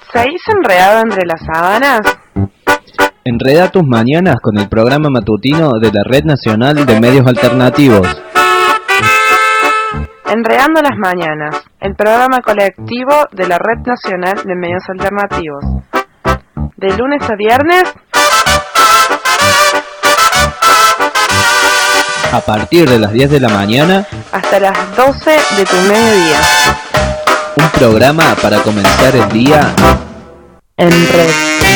¿Seguís enredado entre las sábanas? Enreda tus mañanas con el programa matutino de la Red Nacional de Medios Alternativos. Enredando las mañanas, el programa colectivo de la Red Nacional de Medios Alternativos. De lunes a viernes, a partir de las 10 de la mañana hasta las 12 de tu mediodía. Un programa para comenzar el día en red.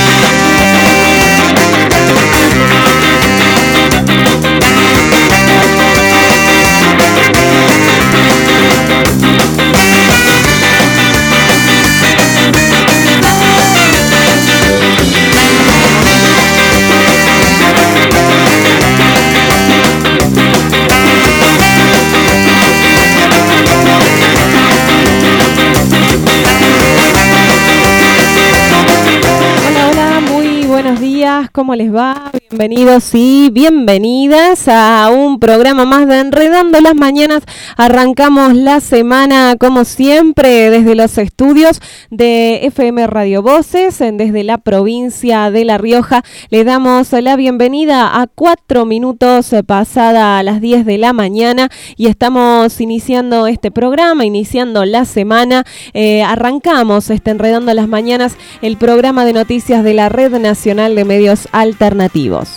Buenos días, ¿cómo les va? Bienvenidos y bienvenidas a un programa más de Enredando las Mañanas. Arrancamos la semana, como siempre, desde los estudios de FM Radio Voces, desde la provincia de La Rioja. Le damos la bienvenida a 4 minutos pasada las 10 de la mañana y estamos iniciando este programa, iniciando la semana. Arrancamos Enredando las Mañanas, el programa de noticias de la Red Nacional de Medios Alternativos.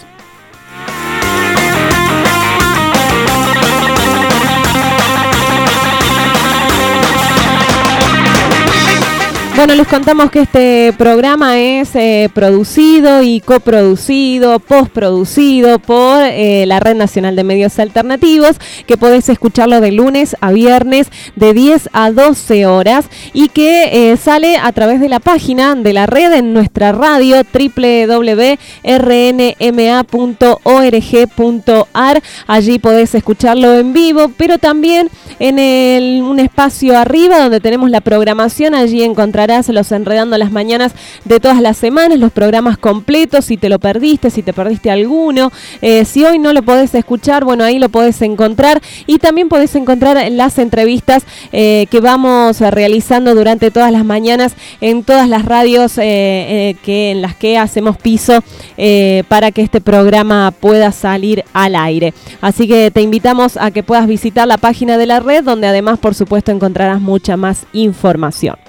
Bueno, les contamos que este programa es producido y coproducido, postproducido por la Red Nacional de Medios Alternativos, que podés escucharlo de lunes a viernes de 10 a 12 horas y que sale a través de la página de la red en nuestra radio www.rnma.org.ar. Allí podés escucharlo en vivo, pero también en un espacio arriba donde tenemos la programación. Allí encontrarás los Enredando las Mañanas de todas las semanas, los programas completos, si te lo perdiste, si te perdiste alguno, si hoy no lo podés escuchar, bueno, ahí lo podés encontrar y también podés encontrar las entrevistas que vamos realizando durante todas las mañanas en todas las radios en las que hacemos piso para que este programa pueda salir al aire. Así que te invitamos a que puedas visitar la página de la red, donde además, por supuesto, encontrarás mucha más información.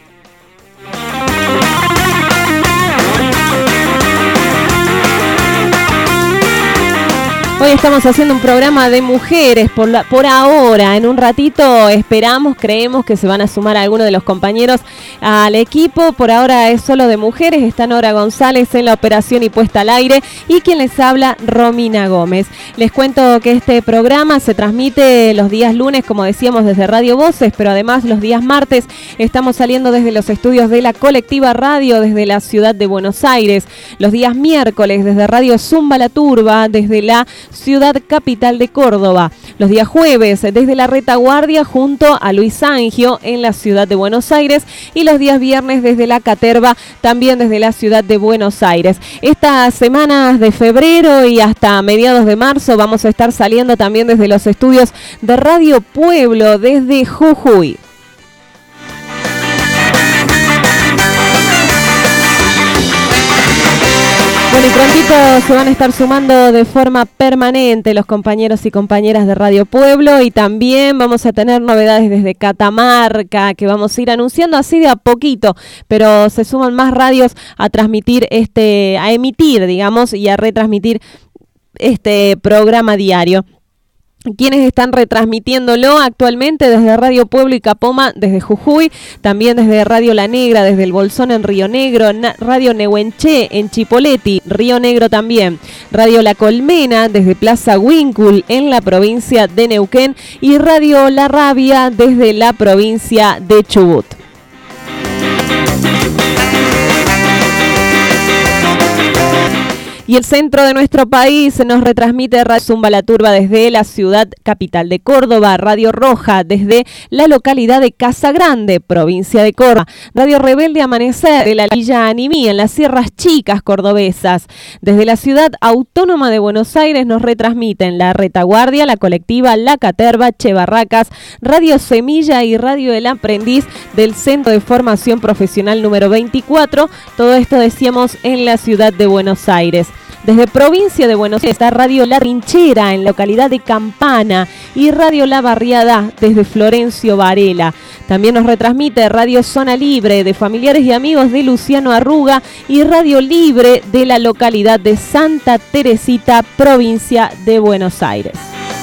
Hoy estamos haciendo un programa de mujeres por ahora. En un ratito esperamos, creemos que se van a sumar algunos de los compañeros al equipo. Por ahora es solo de mujeres. Está Nora González en la operación y puesta al aire. Y quien les habla, Romina Gómez. Les cuento que este programa se transmite los días lunes, como decíamos, desde Radio Voces, pero además los días martes estamos saliendo desde los estudios de la Colectiva Radio, desde la ciudad de Buenos Aires. Los días miércoles desde Radio Zumba La Turba, desde la ciudad capital de Córdoba. Los días jueves desde la Retaguardia junto a Luis Sangio en la ciudad de Buenos Aires y los días viernes desde la Caterva, también desde la ciudad de Buenos Aires. Estas semanas de febrero y hasta mediados de marzo vamos a estar saliendo también desde los estudios de Radio Pueblo desde Jujuy. Bueno, y prontito se van a estar sumando de forma permanente los compañeros y compañeras de Radio Pueblo y también vamos a tener novedades desde Catamarca que vamos a ir anunciando así de a poquito, pero se suman más radios a transmitir a emitir, digamos, y a retransmitir este programa diario. Quienes están retransmitiéndolo actualmente desde Radio Pueblo y Capoma, desde Jujuy, también desde Radio La Negra, desde el Bolsón en Río Negro, Radio Nehuenché en Chipoleti, Río Negro también, Radio La Colmena desde Plaza Huíncul en la provincia de Neuquén y Radio La Rabia desde la provincia de Chubut. Y el centro de nuestro país nos retransmite Radio Zumba La Turba desde la ciudad capital de Córdoba, Radio Roja desde la localidad de Casa Grande, provincia de Córdoba, Radio Rebelde Amanecer de la Villa Animí en las Sierras Chicas cordobesas. Desde la ciudad autónoma de Buenos Aires nos retransmiten La Retaguardia, La Colectiva, La Caterva, Che Barracas, Radio Semilla y Radio El Aprendiz del Centro de Formación Profesional número 24. Todo esto decíamos en la ciudad de Buenos Aires. Desde provincia de Buenos Aires está Radio La Rinchera en la localidad de Campana y Radio La Barriada desde Florencio Varela. También nos retransmite Radio Zona Libre de familiares y amigos de Luciano Arruga y Radio Libre de la localidad de Santa Teresita, provincia de Buenos Aires.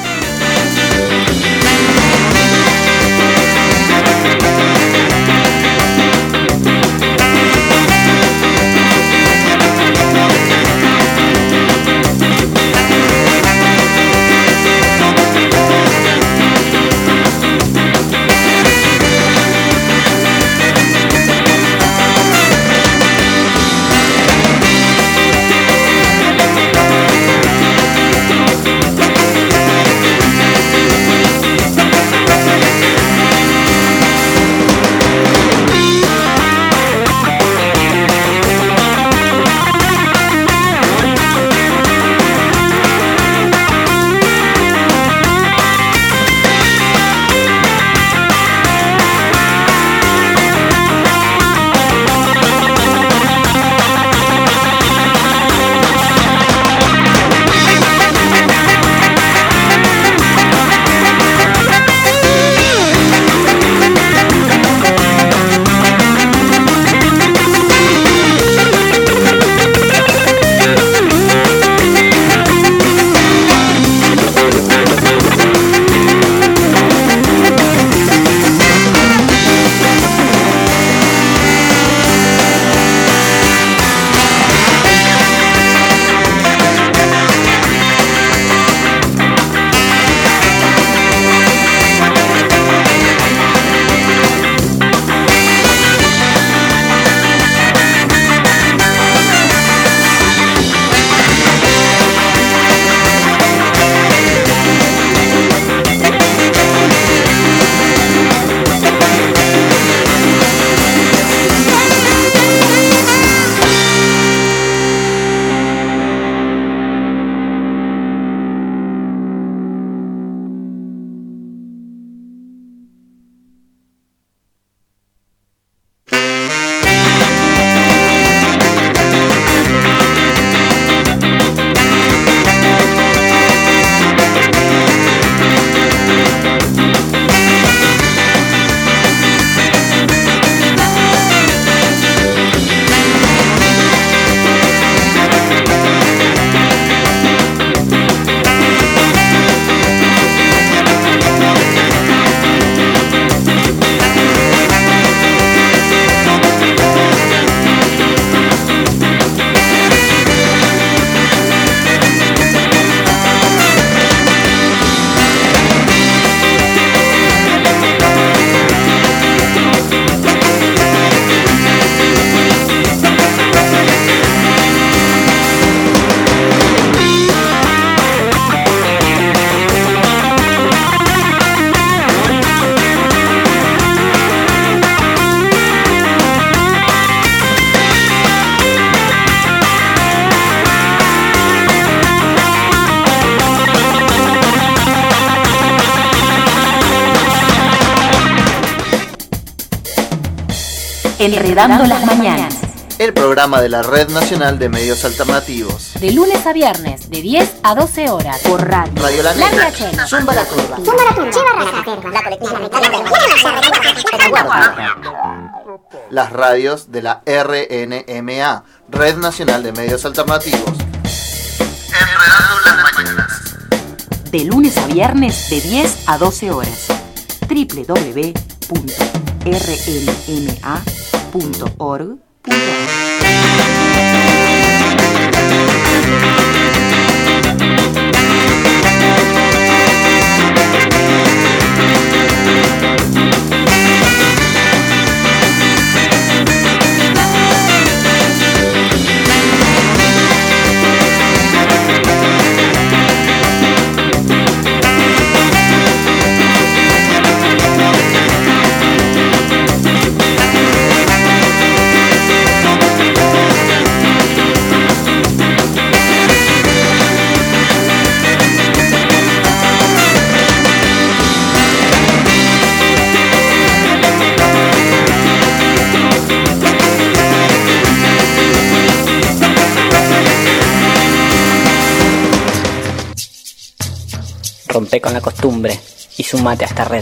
Enredando las Mañanas. El programa de la Red Nacional de Medios Alternativos. De lunes a viernes, de 10 a 12 horas. Por Radio La Negra, Zumba La Turba, La Colectiva, las radios de la RNMA, Red Nacional de Medios Alternativos. Enredando las Mañanas. De lunes a viernes, de 10 a 12 horas. www.rnma.org. Rompe con la costumbre y sumate a esta red.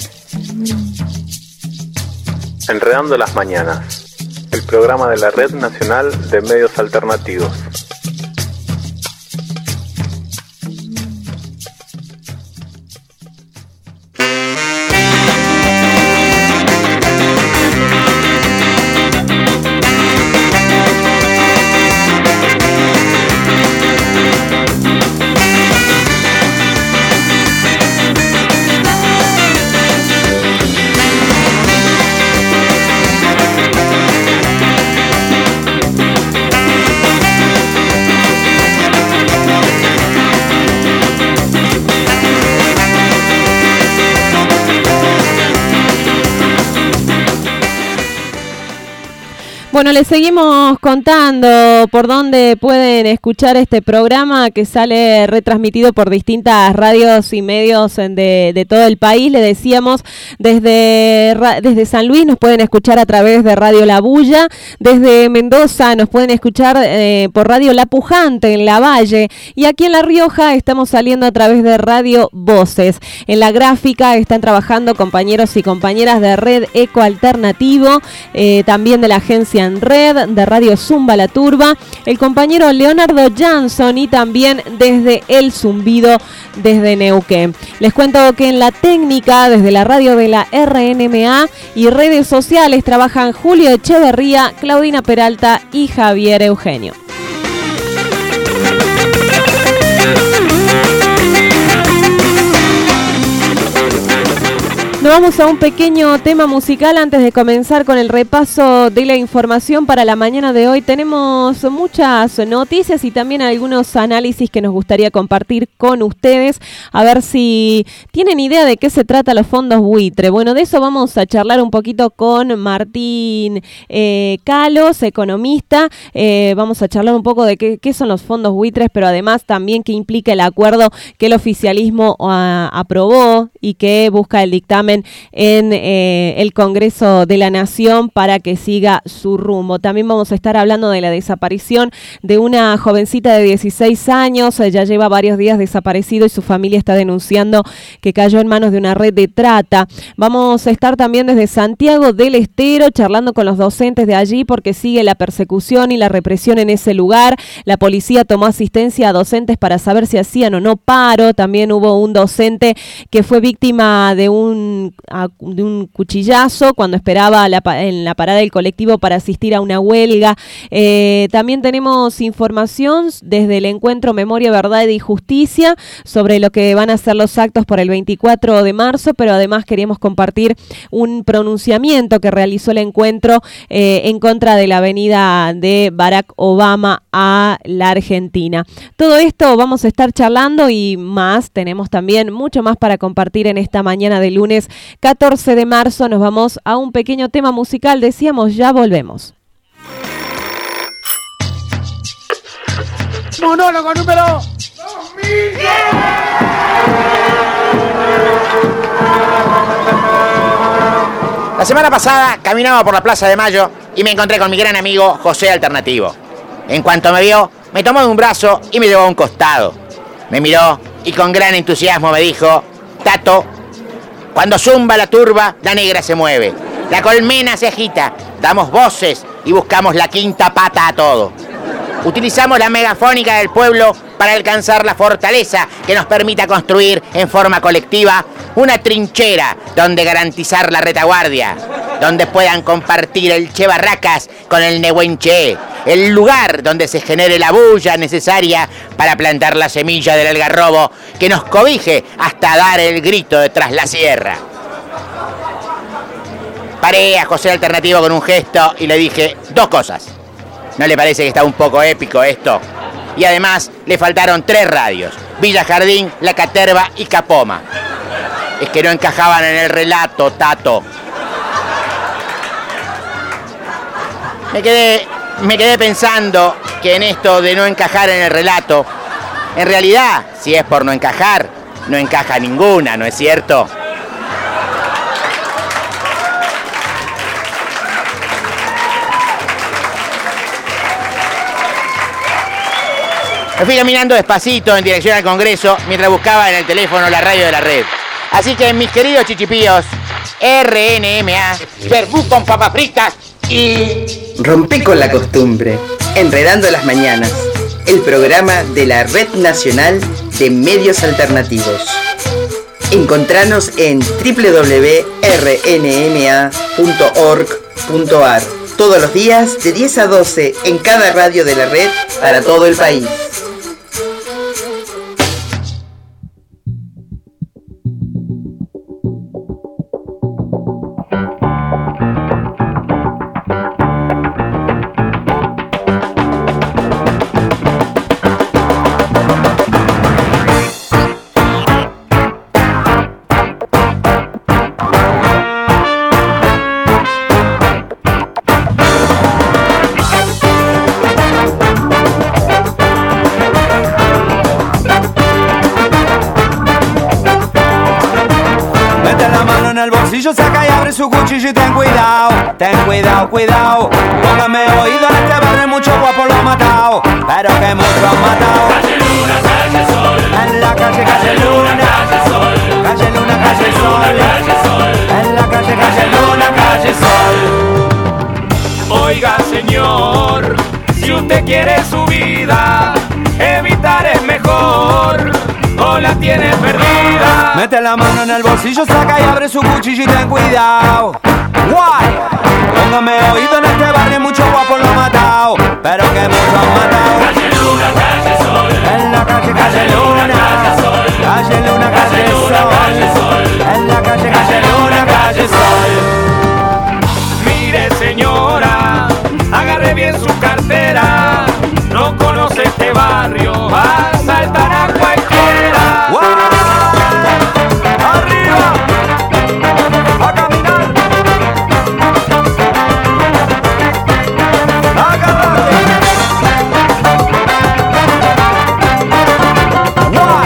Enredando las mañanas, el programa de la Red Nacional de Medios Alternativos. Bueno, les seguimos contando por dónde pueden escuchar este programa que sale retransmitido por distintas radios y medios de todo el país. Le decíamos, desde San Luis nos pueden escuchar a través de Radio La Bulla, desde Mendoza nos pueden escuchar por Radio La Pujante en La Valle, y aquí en La Rioja estamos saliendo a través de Radio Voces. En la gráfica están trabajando compañeros y compañeras de Red Eco Alternativo, también de la agencia En Red, de Radio Zumba La Turba, el compañero Leonardo Jansson, y también desde El Zumbido, desde Neuquén. Les cuento que en la técnica, desde la radio de la RNMA y redes sociales, trabajan Julio Echeverría, Claudina Peralta y Javier Eugenio. Nos vamos a un pequeño tema musical antes de comenzar con el repaso de la información para la mañana de hoy. Tenemos muchas noticias y también algunos análisis que nos gustaría compartir con ustedes, a ver si tienen idea de qué se trata los fondos buitre. Bueno, de eso vamos a charlar un poquito con Martín Calos, economista. Vamos a charlar un poco de qué son los fondos buitres, pero además también qué implica el acuerdo que el oficialismo aprobó y que busca el dictamen en el Congreso de la Nación para que siga su rumbo. También vamos a estar hablando de la desaparición de una jovencita de 16 años, ya lleva varios días desaparecido y su familia está denunciando que cayó en manos de una red de trata. Vamos a estar también desde Santiago del Estero charlando con los docentes de allí porque sigue la persecución y la represión en ese lugar. La policía tomó asistencia a docentes para saber si hacían o no paro. También hubo un docente que fue víctima de un cuchillazo cuando esperaba en la parada del colectivo para asistir a una huelga. También tenemos información desde el encuentro Memoria, Verdad y Justicia sobre lo que van a ser los actos por el 24 de marzo, pero además queríamos compartir un pronunciamiento que realizó el encuentro en contra de la venida de Barack Obama a la Argentina. Todo esto vamos a estar charlando y más, tenemos también mucho más para compartir en esta mañana de lunes 14 de marzo. Nos vamos a un pequeño tema musical, decíamos, ya volvemos. Monólogo número 2000. La semana pasada caminaba por la Plaza de Mayo y me encontré con mi gran amigo José Alternativo. En cuanto me vio, me tomó de un brazo y me llevó a un costado. Me miró y con gran entusiasmo me dijo: Tato, cuando zumba la turba, la negra se mueve, la colmena se agita, damos voces y buscamos la quinta pata a todo. Utilizamos la megafónica del pueblo para alcanzar la fortaleza que nos permita construir en forma colectiva una trinchera donde garantizar la retaguardia, donde puedan compartir el Che Barracas con el Nehuenche, el lugar donde se genere la bulla necesaria para plantar la semilla del algarrobo que nos cobije hasta dar el grito de tras la sierra. Paré a José Alternativo con un gesto y le dije dos cosas. ¿No le parece que está un poco épico esto? Y además le faltaron 3 radios: Villa Jardín, La Caterva y Capoma. Es que no encajaban en el relato, Tato. Me quedé pensando que en esto de no encajar en el relato, en realidad, si es por no encajar, no encaja ninguna, ¿no es cierto? Me fui caminando despacito en dirección al Congreso mientras buscaba en el teléfono la radio de la red. Así que, mis queridos chichipíos, RNMA, verbú con papas fritas y... Rompé con la costumbre, Enredando las Mañanas, el programa de la Red Nacional de Medios Alternativos. Encontranos en www.rnma.org.ar todos los días de 10 a 12 en cada radio de la red para todo el país. Saca y abre su cuchillo y ten cuidado, cuidado. Póngame oído en este barrio, mucho guapo lo han matado, pero que muchos han matado. Calle Luna, calle Sol, en la calle Luna, calle Sol, calle Luna, calle Sol, en la calle Luna, calle Sol. Oiga, señor, si usted quiere su vida, evitar es mejor, o la tiene perdida. Mete la mano en el bolsillo, saca y abre su cuchillo y ten cuidado. Guay, póngame oído en este barrio, mucho guapo lo han matado, pero que muchos han matado. Calle Luna, calle Sol, en la calle Luna, calle Luna, calle Sol, en la calle Luna, calle Sol. Mire, señora, agarre bien su cartera, no conoce este barrio, va a saltar a cualquiera. ¡Wow! ¡Arriba! ¡A caminar! ¡Agárrate! ¡Wow!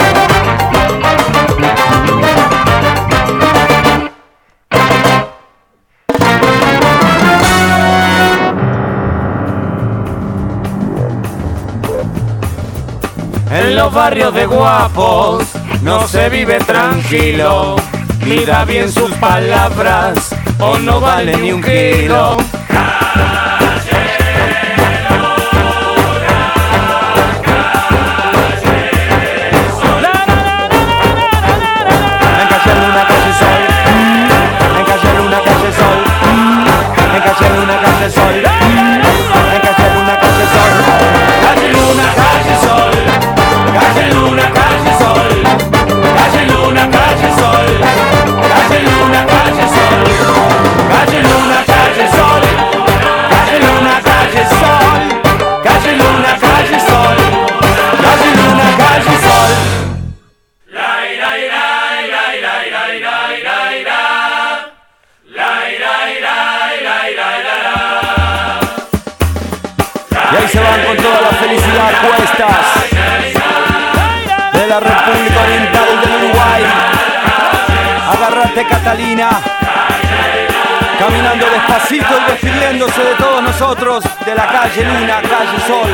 En los barrios de guapos no se vive tranquilo. Mira bien sus palabras o no vale ni un kilo. Se van con toda la felicidad a cuestas de la República Oriental del Uruguay. Agárrate, Catalina, caminando despacito y despidiéndose de todos nosotros de la calle Luna, calle Sol.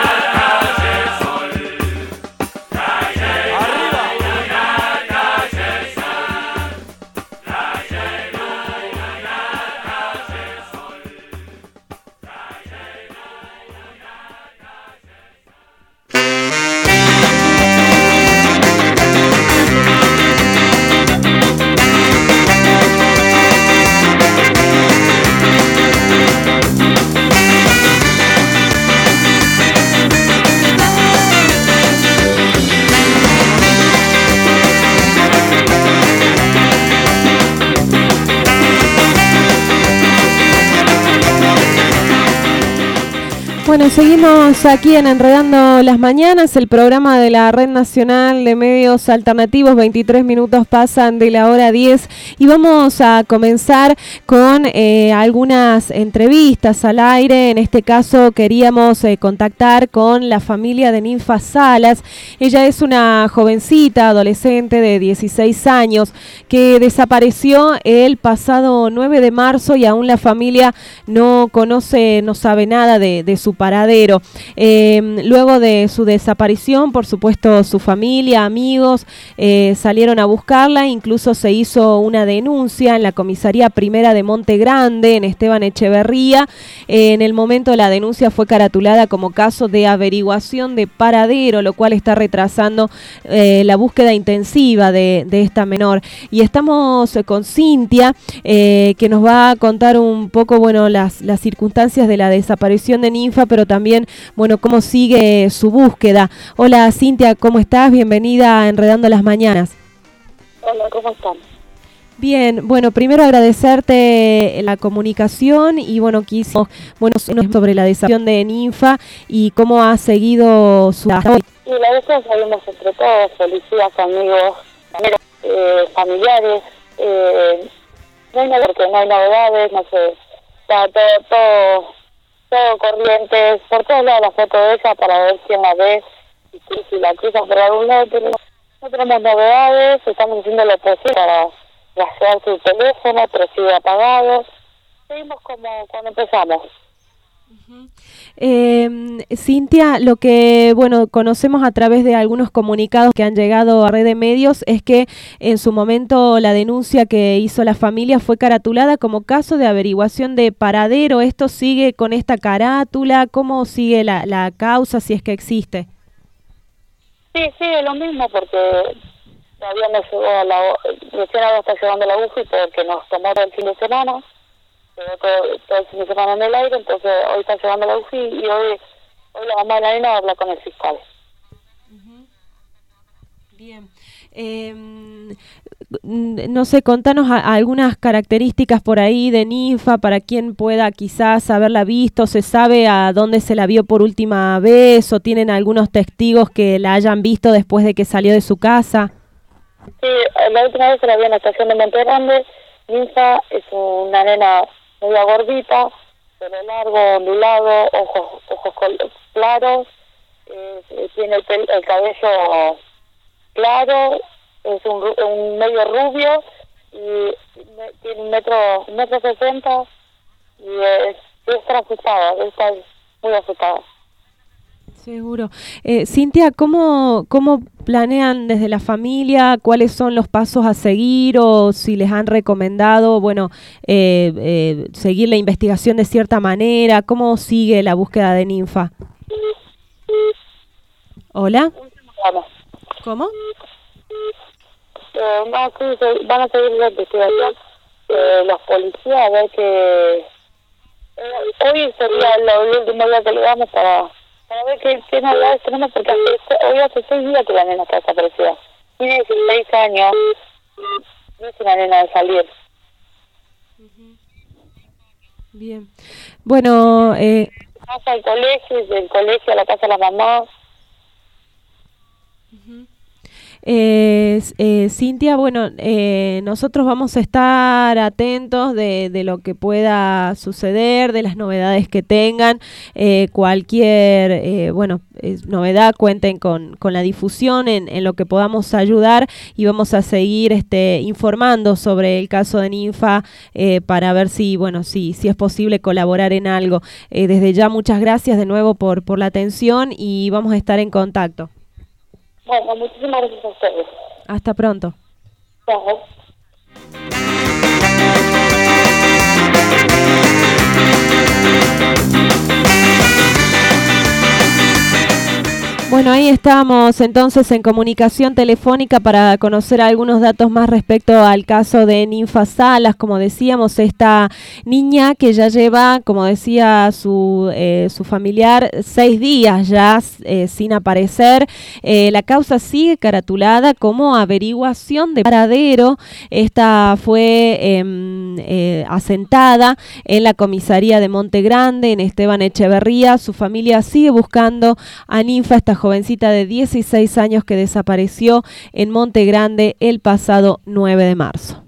Bueno, seguimos aquí en Enredando las Mañanas, el programa de la Red Nacional de Medios Alternativos. 23 minutos pasan de la hora 10 y vamos a comenzar con algunas entrevistas al aire. En este caso queríamos contactar con la familia de Ninfa Salas. Ella es una jovencita, adolescente de 16 años, que desapareció el pasado 9 de marzo y aún la familia no conoce, no sabe nada de su paradero. Luego de su desaparición, por supuesto, su familia, amigos, salieron a buscarla, incluso se hizo una denuncia en la comisaría primera de Monte Grande, en Esteban Echeverría. En el momento la denuncia fue caratulada como caso de averiguación de paradero, lo cual está retrasando la búsqueda intensiva de esta menor. Y estamos con Cintia, que nos va a contar un poco, bueno, las circunstancias de la desaparición de Ninfa, pero también, bueno, cómo sigue su búsqueda. Hola Cintia, ¿cómo estás? Bienvenida a Enredando las Mañanas. Hola, ¿cómo están? Bien, bueno, primero agradecerte la comunicación y bueno, quisimos, bueno, sobre la desaparición de Ninfa y cómo ha seguido su... Y la vez salimos entre todos, policías, amigos, familiares, no hay nada, porque no hay novedades, no sé, está todo corriente, por todos lados la foto de ella para ver quién la ve, si la cruzan por algún lado, pero no tenemos novedades, estamos haciendo lo posible para rastrear su teléfono, pero sigue apagado, seguimos como cuando empezamos. Cintia, lo que bueno conocemos a través de algunos comunicados que han llegado a red de medios es que en su momento la denuncia que hizo la familia fue caratulada como caso de averiguación de paradero. ¿Esto sigue con esta carátula? ¿Cómo sigue la causa, si es que existe? Sí, sigue lo mismo porque todavía no llegó recién ahora está llegando la UFI porque nos tomó el fin de semana. Todo el fin de semana en el aire, entonces hoy está llegando la UFI y hoy la mamá de la nena habla con el fiscal. Bien. No sé, contanos algunas características por ahí de Ninfa para quien pueda quizás haberla visto. ¿Se sabe a dónde se la vio por última vez o tienen algunos testigos que la hayan visto después de que salió de su casa? Sí, la última vez se la vi en la estación de Monte Grande. Ninfa es una nena media gordita, pelo largo, ondulado, ojos claros, tiene el cabello claro, es un medio rubio y tiene un metro 60 y está asustada, está muy asustada. Seguro. Cintia, ¿cómo planean desde la familia? ¿Cuáles son los pasos a seguir o si les han recomendado, bueno, seguir la investigación de cierta manera? ¿Cómo sigue la búsqueda de Ninfa? ¿Hola? ¿Cómo? Van a seguir la investigación los policías a ver que hoy sería el último día que le damos para ver qué novedades tenemos, porque hoy hace 6 días que la nena está desaparecida. Tiene 16 años, no es una nena de salir. Bien. Bueno, casa al colegio, del colegio a la casa de la mamá. Cintia, bueno, nosotros vamos a estar atentos de lo que pueda suceder, de las novedades que tengan, cualquier novedad cuenten con la difusión en lo que podamos ayudar y vamos a seguir informando sobre el caso de Ninfa para ver si es posible colaborar en algo. Desde ya muchas gracias de nuevo por la atención y vamos a estar en contacto. Bueno, muchísimas gracias a ustedes. Hasta pronto. Chao. Bueno, ahí estamos entonces en comunicación telefónica para conocer algunos datos más respecto al caso de Ninfa Salas. Como decíamos, esta niña que ya lleva, como decía su familiar, 6 días ya sin aparecer. La causa sigue caratulada como averiguación de paradero. Esta fue asentada en la comisaría de Monte Grande, en Esteban Echeverría. Su familia sigue buscando a Ninfa, esta jovencita de 16 años que desapareció en Monte Grande el pasado 9 de marzo.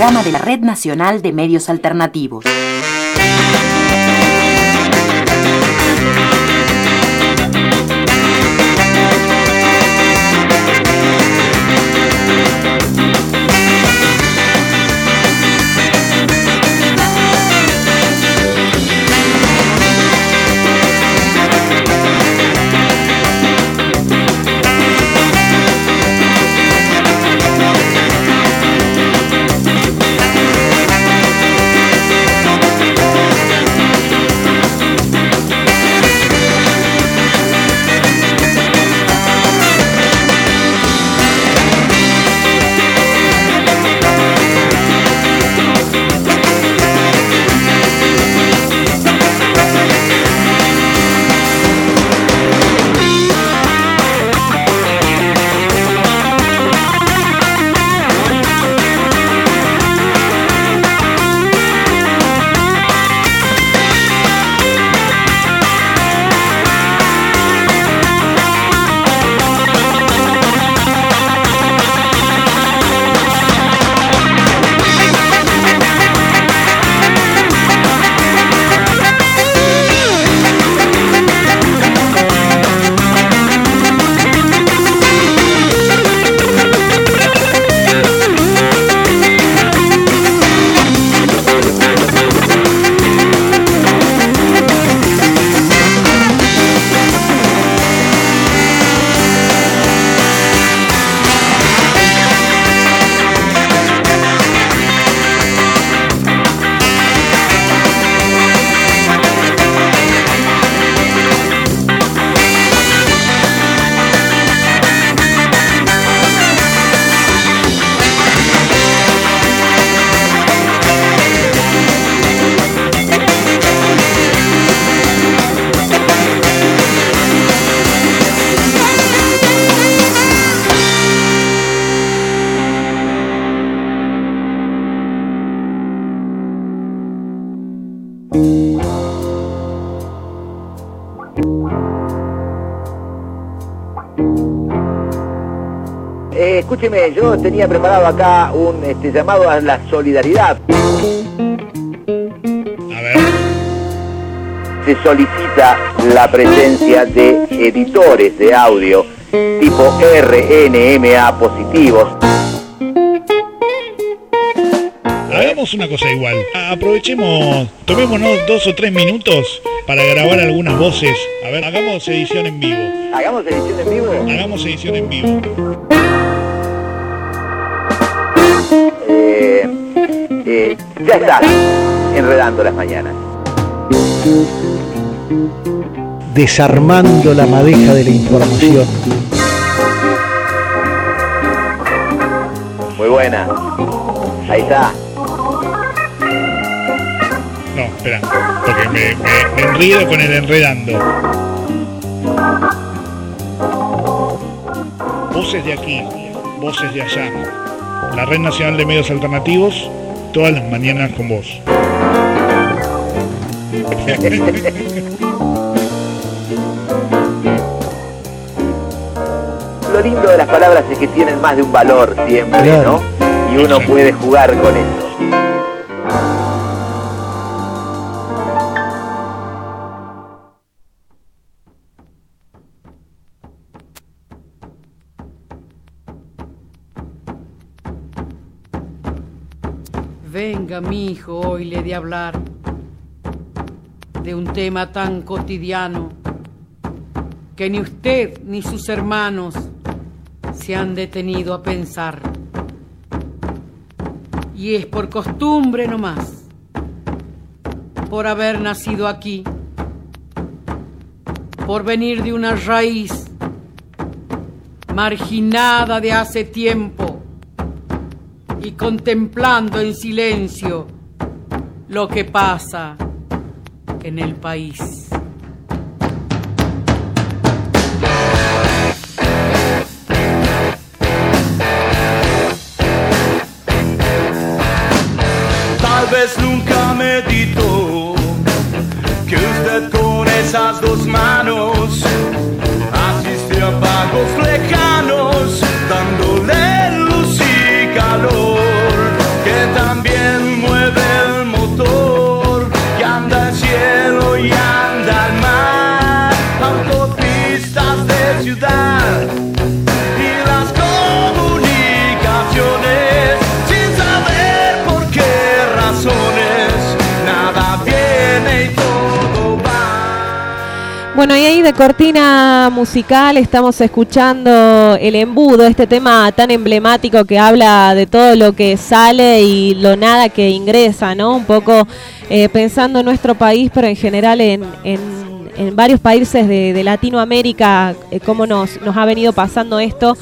programa de la Red Nacional de Medios Alternativos. Escúcheme, yo tenía preparado acá un llamado a la solidaridad. A ver. Se solicita la presencia de editores de audio tipo RNMA positivos. Hagamos una cosa igual. Aprovechemos, tomémonos 2 o 3 minutos para grabar algunas voces. A ver, hagamos edición en vivo. ¿Hagamos edición en vivo? Hagamos edición en vivo. Ya está, enredando las mañanas. Desarmando la madeja de la información. Muy buena. Ahí está. No, espera, porque me enredo con el enredando. Voces de aquí, voces de allá. La Red Nacional de Medios Alternativos, todas las mañanas con vos. Lo lindo de las palabras es que tienen más de un valor siempre, claro, ¿no? Y uno puede jugar con eso. Venga, mi hijo, hoy le he de hablar de un tema tan cotidiano que ni usted ni sus hermanos se han detenido a pensar. Y es por costumbre nomás, por haber nacido aquí, por venir de una raíz marginada de hace tiempo y contemplando en silencio lo que pasa en el país. Tal vez nunca meditó que usted con esas dos manos asistió a pagos lejanos, dándole luz y calor, que también Bueno, y ahí de cortina musical estamos escuchando El Embudo, este tema tan emblemático que habla de todo lo que sale y lo nada que ingresa, ¿no? Un poco pensando en nuestro país, pero en general en varios países de Latinoamérica, cómo nos ha venido pasando esto,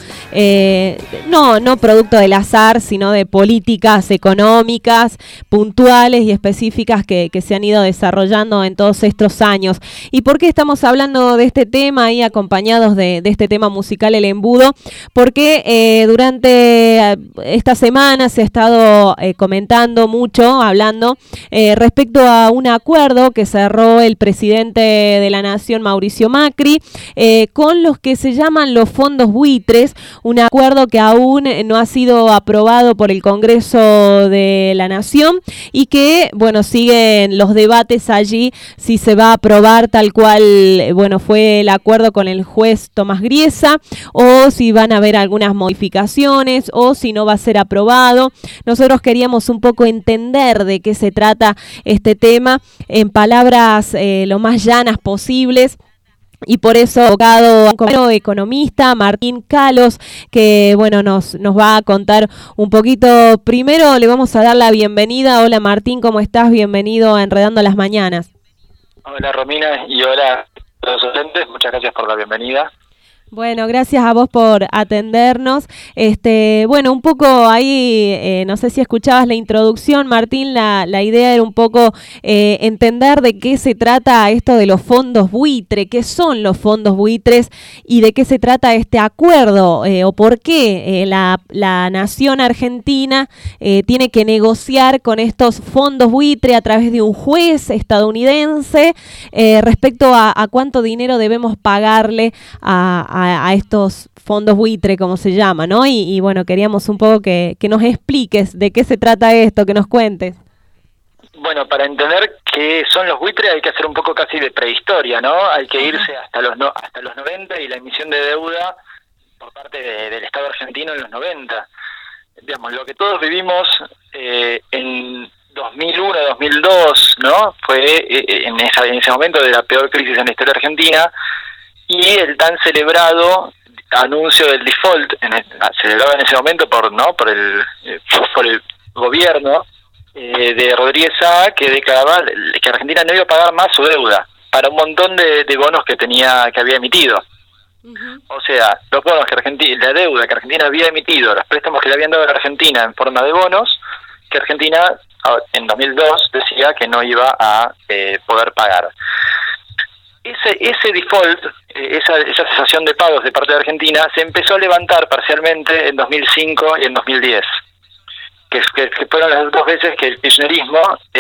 no producto del azar, sino de políticas económicas puntuales y específicas que se han ido desarrollando en todos estos años. ¿Y por qué estamos hablando de este tema y acompañados de este tema musical El Embudo? Porque durante esta semana se ha estado comentando mucho, hablando respecto a un acuerdo que cerró el presidente de la Nación, Mauricio Macri, con los que se llaman los fondos buitres, un acuerdo que aún no ha sido aprobado por el Congreso de la Nación y que, bueno, siguen los debates allí si se va a aprobar tal cual, bueno, fue el acuerdo con el juez Tomás Griesa, o si van a haber algunas modificaciones, o si no va a ser aprobado. Nosotros queríamos un poco entender de qué se trata este tema en palabras lo más llanas posibles. Y por eso abogado economista Martín Calos, que bueno nos va a contar un poquito. Primero le vamos a dar la bienvenida. Hola Martín, ¿cómo estás? Bienvenido a Enredando las Mañanas. Hola Romina y hola a los oyentes, muchas gracias por la bienvenida. Bueno, gracias a vos por atendernos. Bueno, un poco ahí, no sé si escuchabas la introducción, Martín, la idea era un poco entender de qué se trata esto de los fondos buitre, qué son los fondos buitres y de qué se trata este acuerdo, o por qué la nación argentina tiene que negociar con estos fondos buitre a través de un juez estadounidense respecto a cuánto dinero debemos pagarle a estos fondos buitre, como se llama, ¿no? Y bueno, queríamos un poco que nos expliques de qué se trata esto, que nos cuentes. Bueno, para entender qué son los buitres hay que hacer un poco casi de prehistoria, ¿no? Hay que irse hasta los 90 y la emisión de deuda por parte del Estado argentino en los 90. Digamos, lo que todos vivimos en 2001, 2002, ¿no? Fue en ese momento de la peor crisis en la historia argentina, y el tan celebrado anuncio del default, celebrado en ese momento por el gobierno de Rodríguez Saá, que declaraba que Argentina no iba a pagar más su deuda para un montón de bonos que había emitido. O sea, los bonos la deuda que Argentina había emitido, los préstamos que le habían dado a la Argentina en forma de bonos, que Argentina en 2002 decía que no iba a poder pagar. Ese default, esa cesación de pagos de parte de Argentina, se empezó a levantar parcialmente en 2005 y en 2010, que fueron las dos veces que el kirchnerismo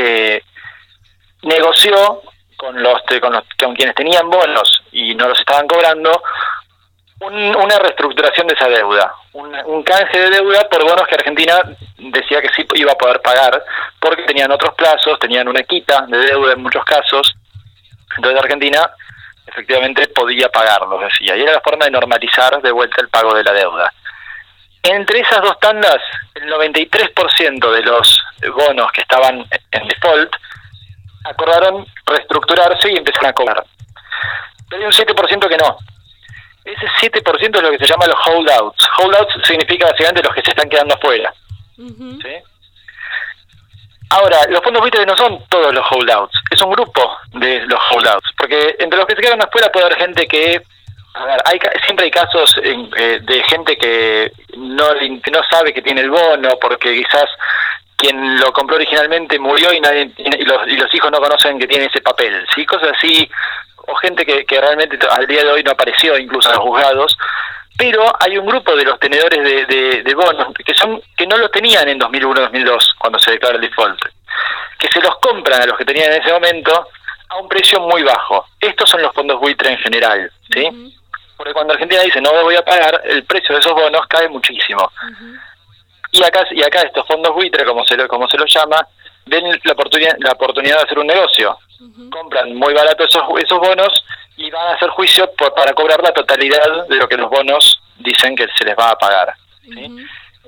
negoció con quienes tenían bonos y no los estaban cobrando una reestructuración de esa deuda, un canje de deuda por bonos que Argentina decía que sí iba a poder pagar, porque tenían otros plazos, tenían una quita de deuda en muchos casos. Entonces Argentina efectivamente podía pagarlos, decía, y era la forma de normalizar de vuelta el pago de la deuda. Entre esas dos tandas, el 93% de los bonos que estaban en default acordaron reestructurarse y empezaron a cobrar. Pero hay un 7% que no. Ese 7% es lo que se llama los holdouts. Holdouts significa básicamente los que se están quedando afuera. ¿Sí? Ahora, los fondos buitres no son todos los holdouts, es un grupo de los holdouts, porque entre los que se quedan afuera puede haber gente que, siempre hay casos de gente que no sabe que tiene el bono, porque quizás quien lo compró originalmente murió y los hijos no conocen que tiene ese papel, ¿sí? Cosas así, o gente que realmente al día de hoy no apareció incluso en los juzgados. Pero hay un grupo de los tenedores de bonos que no los tenían en 2001-2002 cuando se declara el default, que se los compran a los que tenían en ese momento a un precio muy bajo. Estos son los fondos buitre en general, ¿sí? Porque cuando Argentina dice no voy a pagar, el precio de esos bonos cae muchísimo. Y acá estos fondos buitre, como se los llama, ven la oportunidad de hacer un negocio. Compran muy barato esos bonos y van a hacer juicio para cobrar la totalidad de lo que los bonos dicen que se les va a pagar, ¿sí?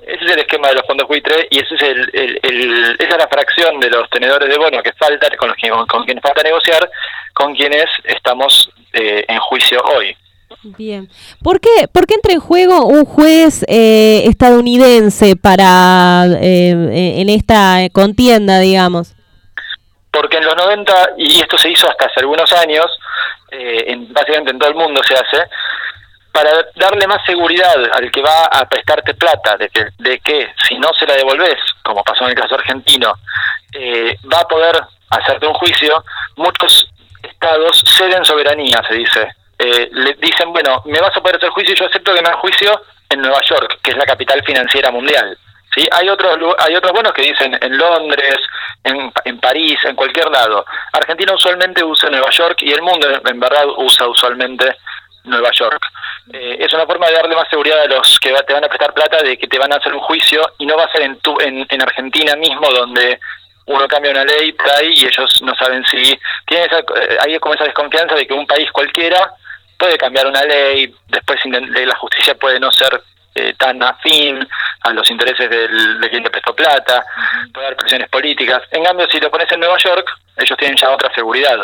Ese es el esquema de los fondos buitre y esa es la fracción de los tenedores de bono que falta, con quienes falta negociar, con quienes estamos en juicio hoy. Bien. ¿Por qué entra en juego un juez estadounidense para en esta contienda, digamos? Porque en los 90, y esto se hizo hasta hace algunos años, básicamente en todo el mundo se hace, para darle más seguridad al que va a prestarte plata, de que si no se la devolvés, como pasó en el caso argentino, va a poder hacerte un juicio. Muchos estados ceden soberanía, se dice. Le dicen, bueno, me vas a poder hacer juicio y yo acepto que me haga juicio en Nueva York, que es la capital financiera mundial. ¿Sí? Hay otros bonos que dicen en Londres, en París, en cualquier lado. Argentina usualmente usa Nueva York y el mundo en verdad usa usualmente Nueva York. Es una forma de darle más seguridad a los que te van a prestar plata de que te van a hacer un juicio y no va a ser en Argentina mismo donde uno cambia una ley por ahí y ellos no saben si tienen hay como esa desconfianza de que un país cualquiera puede cambiar una ley, después la justicia puede no ser tan afín a los intereses de quien te prestó plata, puede haber presiones políticas. En cambio, si lo pones en Nueva York, ellos tienen ya otra seguridad.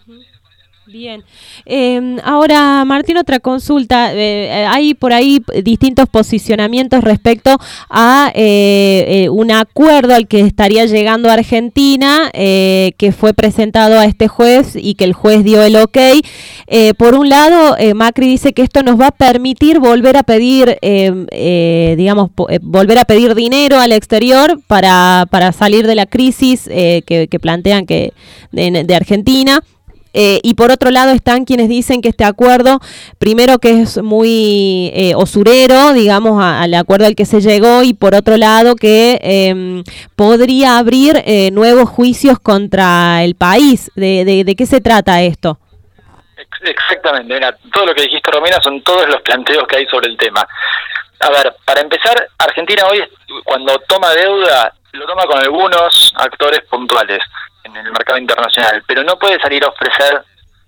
Bien. Ahora, Martín, otra consulta. Hay por ahí distintos posicionamientos respecto a un acuerdo al que estaría llegando Argentina, que fue presentado a este juez y que el juez dio el ok. Por un lado, Macri dice que esto nos va a permitir volver a pedir, volver a pedir dinero al exterior para salir de la crisis que plantean que de Argentina. Y por otro lado están quienes dicen que este acuerdo, primero que es muy usurero, digamos, al acuerdo al que se llegó, y por otro lado que podría abrir nuevos juicios contra el país. ¿De qué se trata esto? Exactamente, mira, todo lo que dijiste, Romina, son todos los planteos que hay sobre el tema. A ver, para empezar, Argentina hoy, cuando toma deuda, lo toma con algunos actores puntuales en el mercado internacional, pero no puede salir a ofrecer,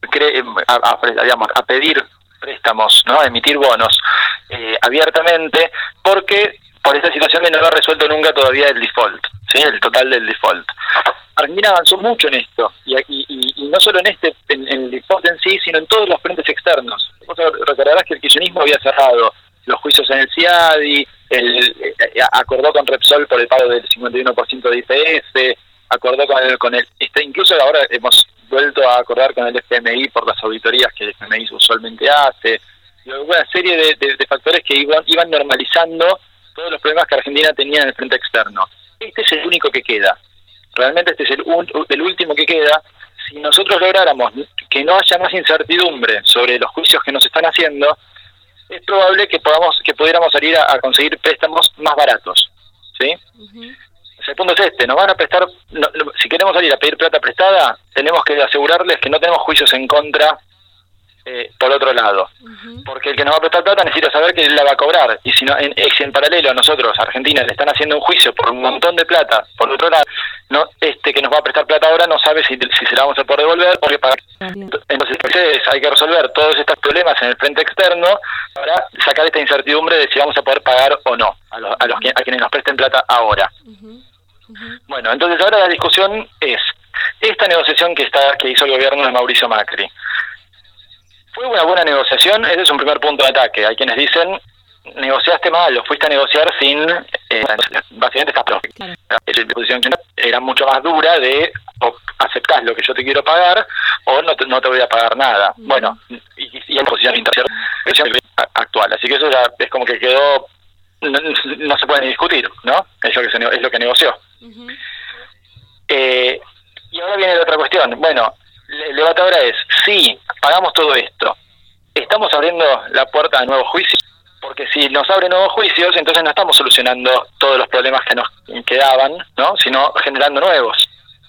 a pedir préstamos, ¿no? A emitir bonos abiertamente, porque por esta situación de no haber resuelto nunca todavía el default, ¿sí? El total del default. Argentina avanzó mucho en esto, y no solo en el default en sí, sino en todos los frentes externos. Vos recordarás que el kirchnerismo había cerrado los juicios en el CIADI, acordó con Repsol por el pago del 51% de IPF, acordó con el incluso ahora hemos vuelto a acordar con el FMI por las auditorías que el FMI usualmente hace, y una serie de factores que iban normalizando todos los problemas que Argentina tenía en el frente externo. Este es el único que queda. Realmente este es el último que queda. Si nosotros lográramos que no haya más incertidumbre sobre los juicios que nos están haciendo, es probable que pudiéramos salir a conseguir préstamos más baratos, ¿sí? El punto es este: nos van a prestar, si queremos salir a pedir plata prestada, tenemos que asegurarles que no tenemos juicios en contra por otro lado, porque el que nos va a prestar plata necesita saber que él la va a cobrar, y si en paralelo a nosotros, Argentina, le están haciendo un juicio por un montón de plata, por otro lado, que nos va a prestar plata ahora no sabe si se la vamos a poder devolver o qué pagar. Entonces hay que resolver todos estos problemas en el frente externo para sacar esta incertidumbre de si vamos a poder pagar o no a quienes nos presten plata ahora. Bueno, entonces ahora la discusión es esta negociación que hizo el gobierno de Mauricio Macri. ¿Fue una buena negociación? Ese es un primer punto de ataque. Hay quienes dicen, negociaste mal, lo fuiste a negociar sin... básicamente estás claro. La posición era mucho más dura de o aceptás lo que yo te quiero pagar o no te voy a pagar nada. Bueno, y en posición internacional actual. Así que eso ya es como que quedó... No se puede ni discutir, ¿no? Es lo que negoció. Y ahora viene la otra cuestión. Bueno, el debate ahora es, si pagamos todo esto, ¿estamos abriendo la puerta a nuevos juicios? Porque si nos abren nuevos juicios, entonces no estamos solucionando todos los problemas que nos quedaban, ¿no? Sino generando nuevos.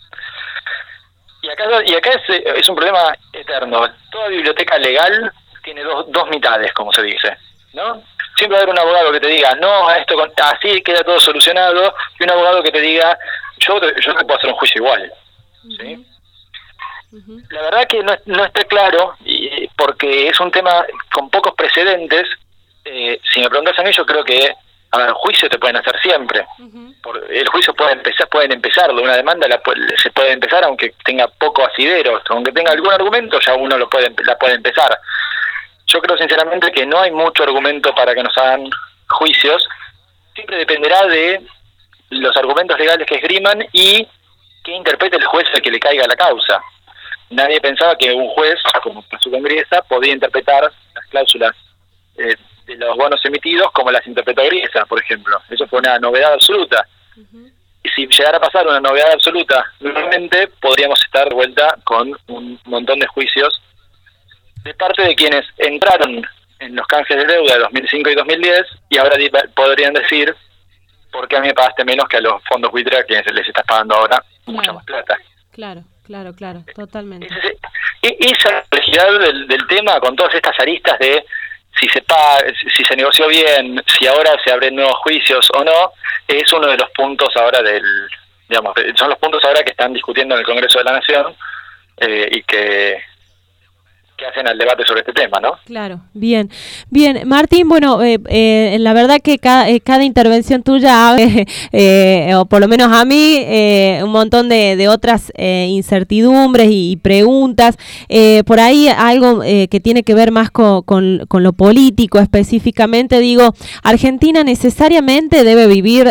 Y acá es un problema eterno. Toda biblioteca legal tiene dos mitades, como se dice, ¿no? Siempre va a haber un abogado que te diga, no, esto así queda todo solucionado, y un abogado que te diga, yo te puedo hacer un juicio igual, ¿sí? La verdad que no está claro, porque es un tema con pocos precedentes. Si me preguntas a mí, yo creo que A ver, juicio te pueden hacer siempre. El juicio pueden empezarlo, una demanda se puede empezar aunque tenga poco asidero, aunque tenga algún argumento, ya uno la puede empezar. Yo creo sinceramente que no hay mucho argumento para que nos hagan juicios, siempre dependerá de los argumentos legales que esgriman y que interprete el juez al que le caiga la causa. Nadie pensaba que un juez, como pasó con Griesa, podía interpretar las cláusulas de los bonos emitidos como las interpretó Griesa, por ejemplo. Eso fue una novedad absoluta. Y si llegara a pasar una novedad absoluta, nuevamente podríamos estar de vuelta con un montón de juicios de parte de quienes entraron en los canjes de deuda de 2005 y 2010 y ahora podrían decir: ¿por qué a mí me pagaste menos que a los fondos buitre a quienes les estás pagando ahora mucha más plata? Claro, totalmente. Esa complejidad del tema, con todas estas aristas de si se negoció bien, si ahora se abren nuevos juicios o no, es uno de los puntos ahora son los puntos ahora que están discutiendo en el Congreso de la Nación y que hacen al debate sobre este tema, ¿no? Claro, bien, Martín, bueno, la verdad que cada intervención tuya abre, o por lo menos a mí, un montón de otras incertidumbres y preguntas, por ahí algo que tiene que ver más con lo político específicamente. Digo, Argentina necesariamente debe vivir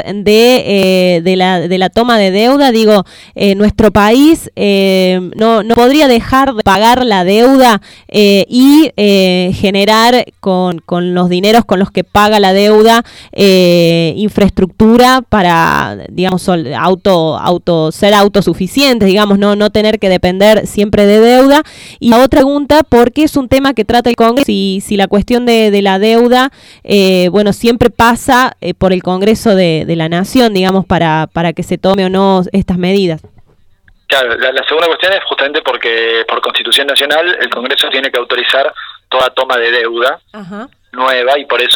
de la toma de deuda. Digo, nuestro país no podría dejar de pagar la deuda y generar con los dineros con los que paga la deuda infraestructura para, digamos, ser autosuficientes, digamos, no tener que depender siempre de deuda. Y la otra pregunta, porque es un tema que trata el Congreso, si la cuestión de la deuda, siempre pasa por el Congreso de la Nación, digamos, para que se tome o no estas medidas. Claro, la segunda cuestión es justamente porque por Constitución Nacional el Congreso tiene que autorizar toda toma de deuda nueva, y por eso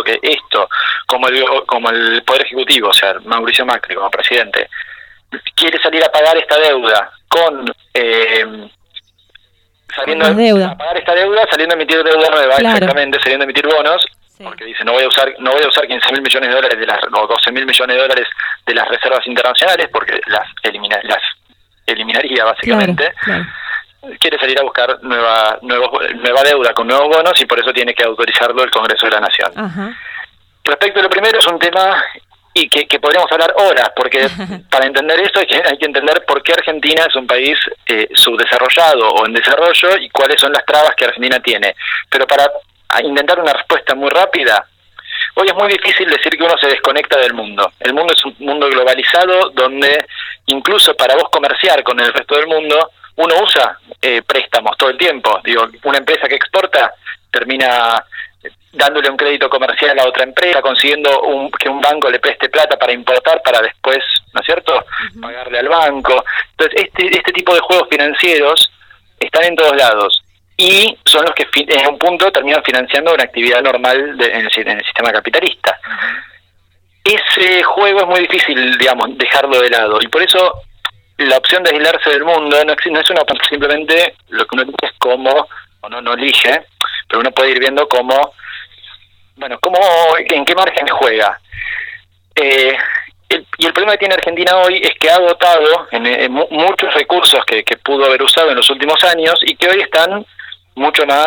como el Poder Ejecutivo, o sea, Mauricio Macri como presidente, quiere salir a pagar esta deuda saliendo a pagar esta deuda, saliendo a emitir deuda nueva, exactamente, saliendo a emitir bonos, porque dice no voy a usar 15.000 millones de dólares o 12.000 millones de dólares de las reservas internacionales, porque las eliminaría básicamente. Claro. Quiere salir a buscar nueva deuda con nuevos bonos y por eso tiene que autorizarlo el Congreso de la Nación. Respecto a lo primero, es un tema y que podríamos hablar horas, porque para entender esto hay que entender por qué Argentina es un país subdesarrollado o en desarrollo y cuáles son las trabas que Argentina tiene. Pero para intentar una respuesta muy rápida, hoy es muy difícil decir que uno se desconecta del mundo. El mundo es un mundo globalizado donde incluso para vos comerciar con el resto del mundo, uno usa préstamos todo el tiempo. Digo, una empresa que exporta termina dándole un crédito comercial a otra empresa, consiguiendo que un banco le preste plata para importar para después, ¿no es cierto?, pagarle al banco. Entonces, este tipo de juegos financieros están en todos lados. Y son los que en un punto terminan financiando una actividad normal en el sistema capitalista. Ese juego es muy difícil, digamos, dejarlo de lado, y por eso la opción de aislarse del mundo no es una opción, simplemente lo que uno dice es cómo, o no elige, pero uno puede ir viendo en qué margen juega. Y el problema que tiene Argentina hoy es que ha agotado en muchos recursos que pudo haber usado en los últimos años y que hoy están mucho más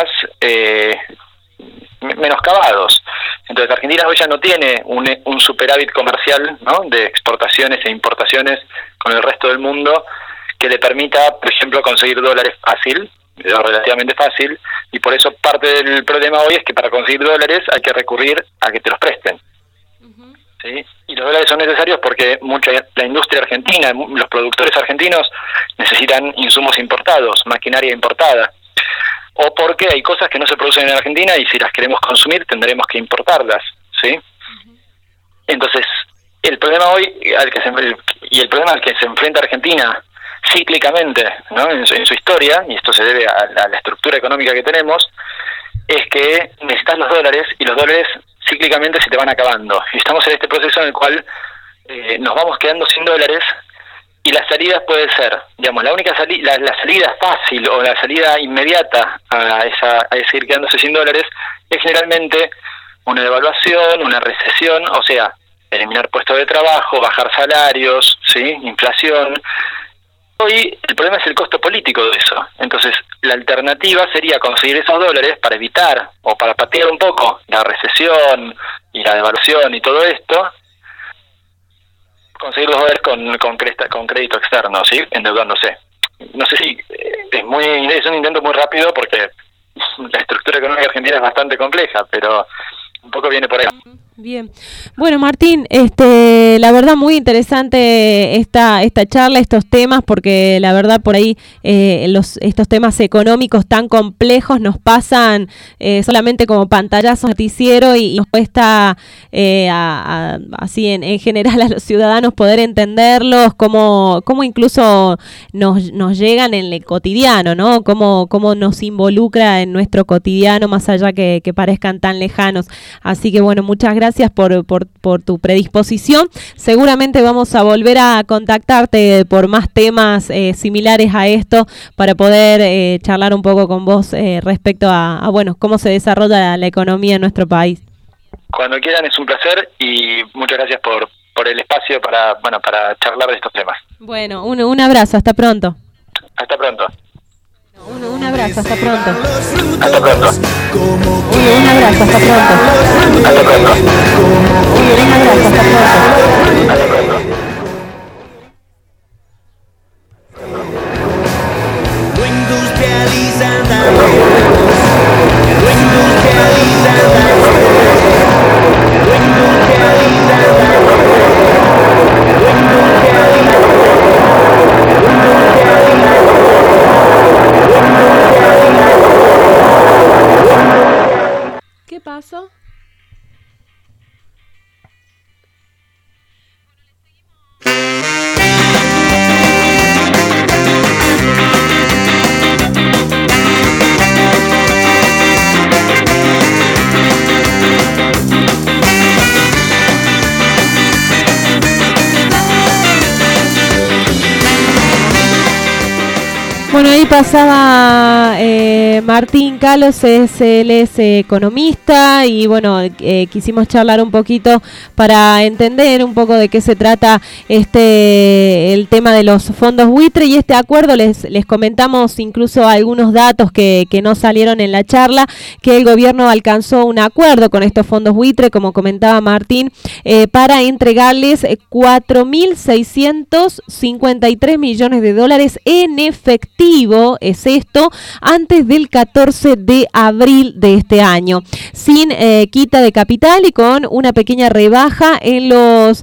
menoscabados. Entonces Argentina hoy ya no tiene un superávit comercial, ¿no?, de exportaciones e importaciones con el resto del mundo que le permita, por ejemplo, conseguir dólares fácil, relativamente fácil, y por eso parte del problema hoy es que para conseguir dólares hay que recurrir a que te los presten. ¿Sí? Y los dólares son necesarios porque la industria argentina, los productores argentinos necesitan insumos importados, maquinaria importada, o porque hay cosas que no se producen en Argentina y si las queremos consumir tendremos que importarlas, ¿sí? Entonces, el problema hoy el problema al que se enfrenta Argentina cíclicamente, ¿no?, en su historia, y esto se debe a la estructura económica que tenemos, es que necesitas los dólares y los dólares cíclicamente se te van acabando. Y estamos en este proceso en el cual nos vamos quedando sin dólares. Y las salidas puede ser, digamos, la única salida, la salida fácil o la salida inmediata a seguir quedándose sin dólares es generalmente una devaluación, una recesión, o sea, eliminar puestos de trabajo, bajar salarios, ¿sí? Inflación. Hoy el problema es el costo político de eso. Entonces, la alternativa sería conseguir esos dólares para evitar o para patear un poco la recesión y la devaluación y todo esto, conseguir los dólares con crédito externo, ¿sí? Endeudándose. No sé si es un intento muy rápido porque la estructura económica argentina es bastante compleja, pero un poco viene por ahí. Bien. Bueno, Martín, la verdad muy interesante esta charla, estos temas, porque la verdad por ahí estos temas económicos tan complejos nos pasan solamente como pantallazos noticiero y nos cuesta así en general a los ciudadanos poder entenderlos, cómo incluso nos llegan en el cotidiano, ¿no? Cómo nos involucra en nuestro cotidiano, más allá que parezcan tan lejanos. Así que bueno, muchas gracias por tu predisposición. Seguramente vamos a volver a contactarte por más temas similares a esto para poder charlar un poco con vos respecto a bueno, cómo se desarrolla la economía en nuestro país. Cuando quieran, es un placer y muchas gracias por el espacio para charlar de estos temas. Bueno, un abrazo, hasta pronto. Hasta pronto. Un abrazo, hasta pronto. Hasta pronto. Un abrazo, hasta pronto. Hasta pronto. Un abrazo, hasta pronto. Hasta pronto. ¿Qué pasó? Bueno, ahí pasaba Martín Calos, él es economista y bueno, quisimos charlar un poquito para entender un poco de qué se trata el tema de los fondos buitre y este acuerdo. Les comentamos incluso algunos datos que no salieron en la charla, que el gobierno alcanzó un acuerdo con estos fondos buitre, como comentaba Martín, para entregarles 4.653 millones de dólares en efectivo, es esto, antes del 14 de abril de este año, sin quita de capital y con una pequeña rebaja en los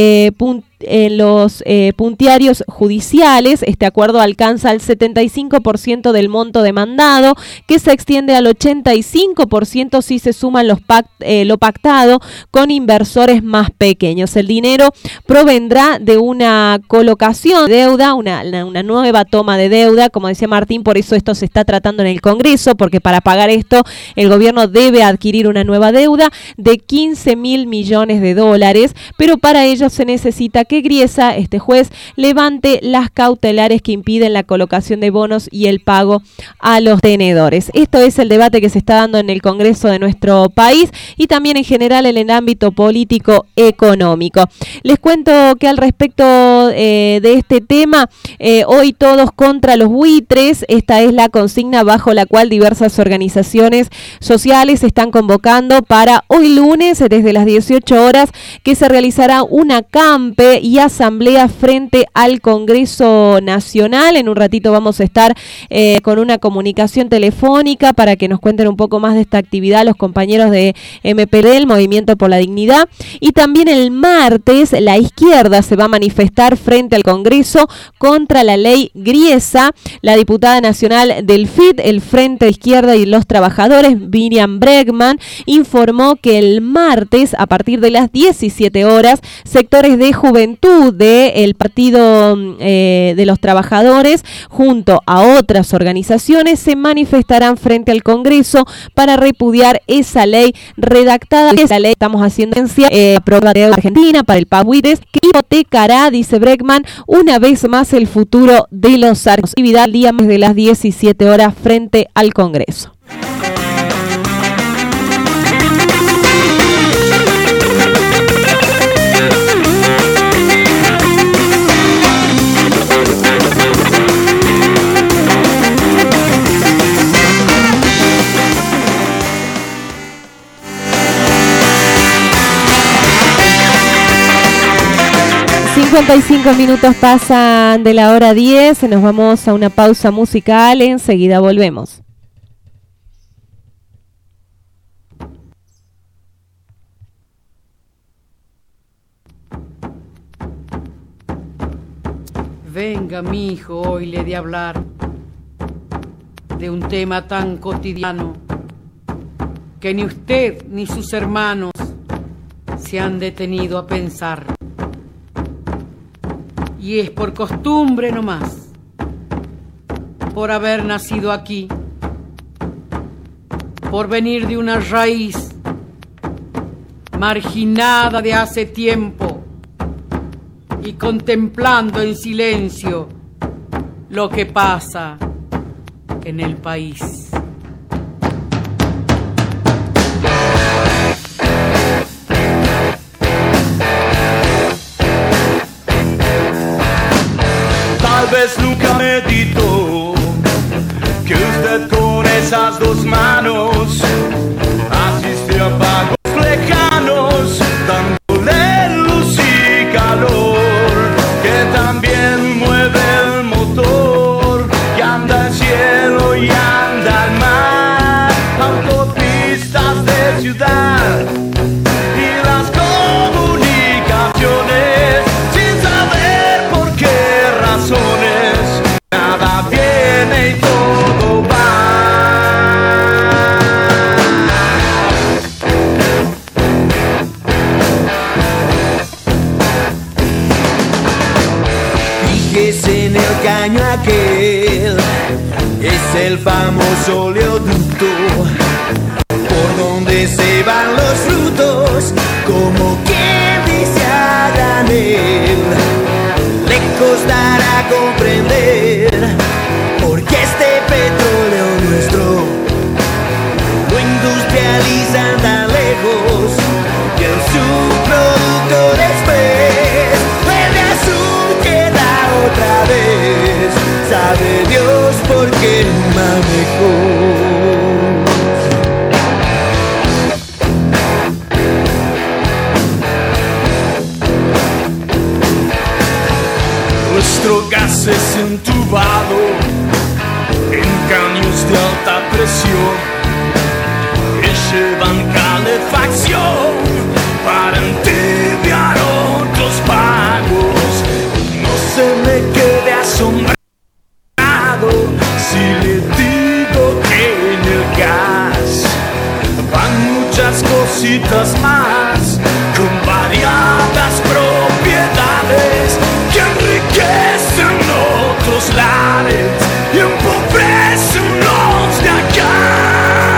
puntiarios judiciales. Este acuerdo alcanza el 75% del monto demandado, que se extiende al 85% si se suman lo pactado con inversores más pequeños. El dinero provendrá de una colocación de deuda, una nueva toma de deuda, como decía Martín, por eso esto se está tratando en el Congreso, porque para pagar esto el gobierno debe adquirir una nueva deuda de 15.000 millones de dólares, pero para ello se necesita que Griesa, este juez, levante las cautelares que impiden la colocación de bonos y el pago a los tenedores. Esto es el debate que se está dando en el Congreso de nuestro país y también en general en el ámbito político-económico. Les cuento que al respecto de este tema, hoy todos contra los buitres, esta es la consigna bajo la cual diversas organizaciones sociales están convocando para hoy lunes, desde las 18 horas, que se realizará una acampe y asamblea frente al Congreso Nacional. En un ratito vamos a estar con una comunicación telefónica para que nos cuenten un poco más de esta actividad los compañeros de MPD, el Movimiento por la Dignidad. Y también el martes la izquierda se va a manifestar frente al Congreso contra la ley Griesa. La diputada nacional del FIT, el Frente de Izquierda y los Trabajadores, Miriam Bregman, informó que el martes a partir de las 17 horas sectores de juventud del Partido de los Trabajadores junto a otras organizaciones se manifestarán frente al Congreso para repudiar esa ley redactada. Esa ley estamos haciendo aprobada de Argentina para el Paguires, que hipotecará, dice Bregman, una vez más el futuro de los actividad el día de las 17 horas frente al Congreso. 55 minutos pasan de la hora 10, nos vamos a una pausa musical, enseguida volvemos. Venga, mi hijo, hoy le he de hablar de un tema tan cotidiano que ni usted ni sus hermanos se han detenido a pensar. Y es por costumbre nomás, por haber nacido aquí, por venir de una raíz marginada de hace tiempo y contemplando en silencio lo que pasa en el país. Tal vez nunca meditó que usted con esas dos manos asiste a pagos lejanos, dándole luz y calor, que también mueve el motor, que anda al cielo y anda al mar, autopistas de ciudad y las comunicaciones, sin saber por qué razones, nada viene y todo va. Fíjese en el caño aquel, es el famoso oleoducto, por donde se van los frutos, como quien dice a granel. Le costará comprender por qué este petróleo nuestro lo industrializan tan lejos, y el subproducto después verde azul queda otra vez. Sabe Dios por qué manejó. Nuestro gas es entubado en caños de alta presión que llevan calefacción para entibiar otros pagos. No se me quede asombrado si le digo que en el gas van muchas cositas más, con variadas propiedades que enriquecen otros lares y empobrecen los de acá.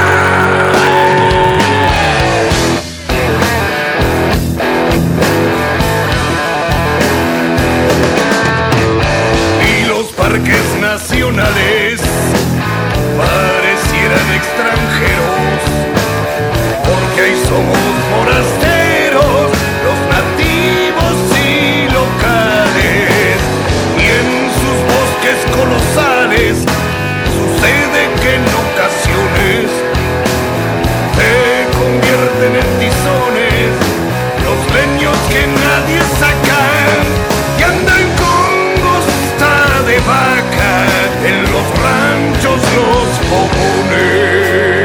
Y los parques nacionales parecieran extranjeros, porque ahí somos forasteros, los nativos y locales, y en sus bosques colosales sucede que en ocasiones se convierten en tizones los leños que nadie saca, y andan con costa de vaca en los ranchos los fogones.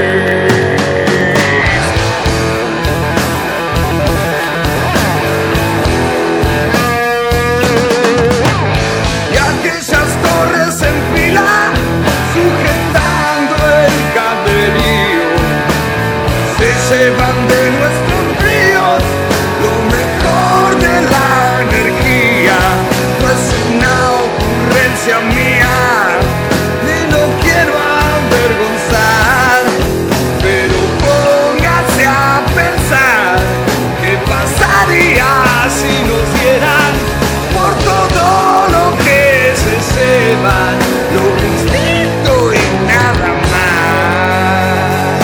Y aquellas torres en fila sujetando el caberío se llevan de nuestros ríos lo mejor de la energía. No es una ocurrencia mía, ni lo quiero avergonzar, pero póngase a pensar qué pasaría si nos dieran por todo lo que se sepan, lo distinto y nada más.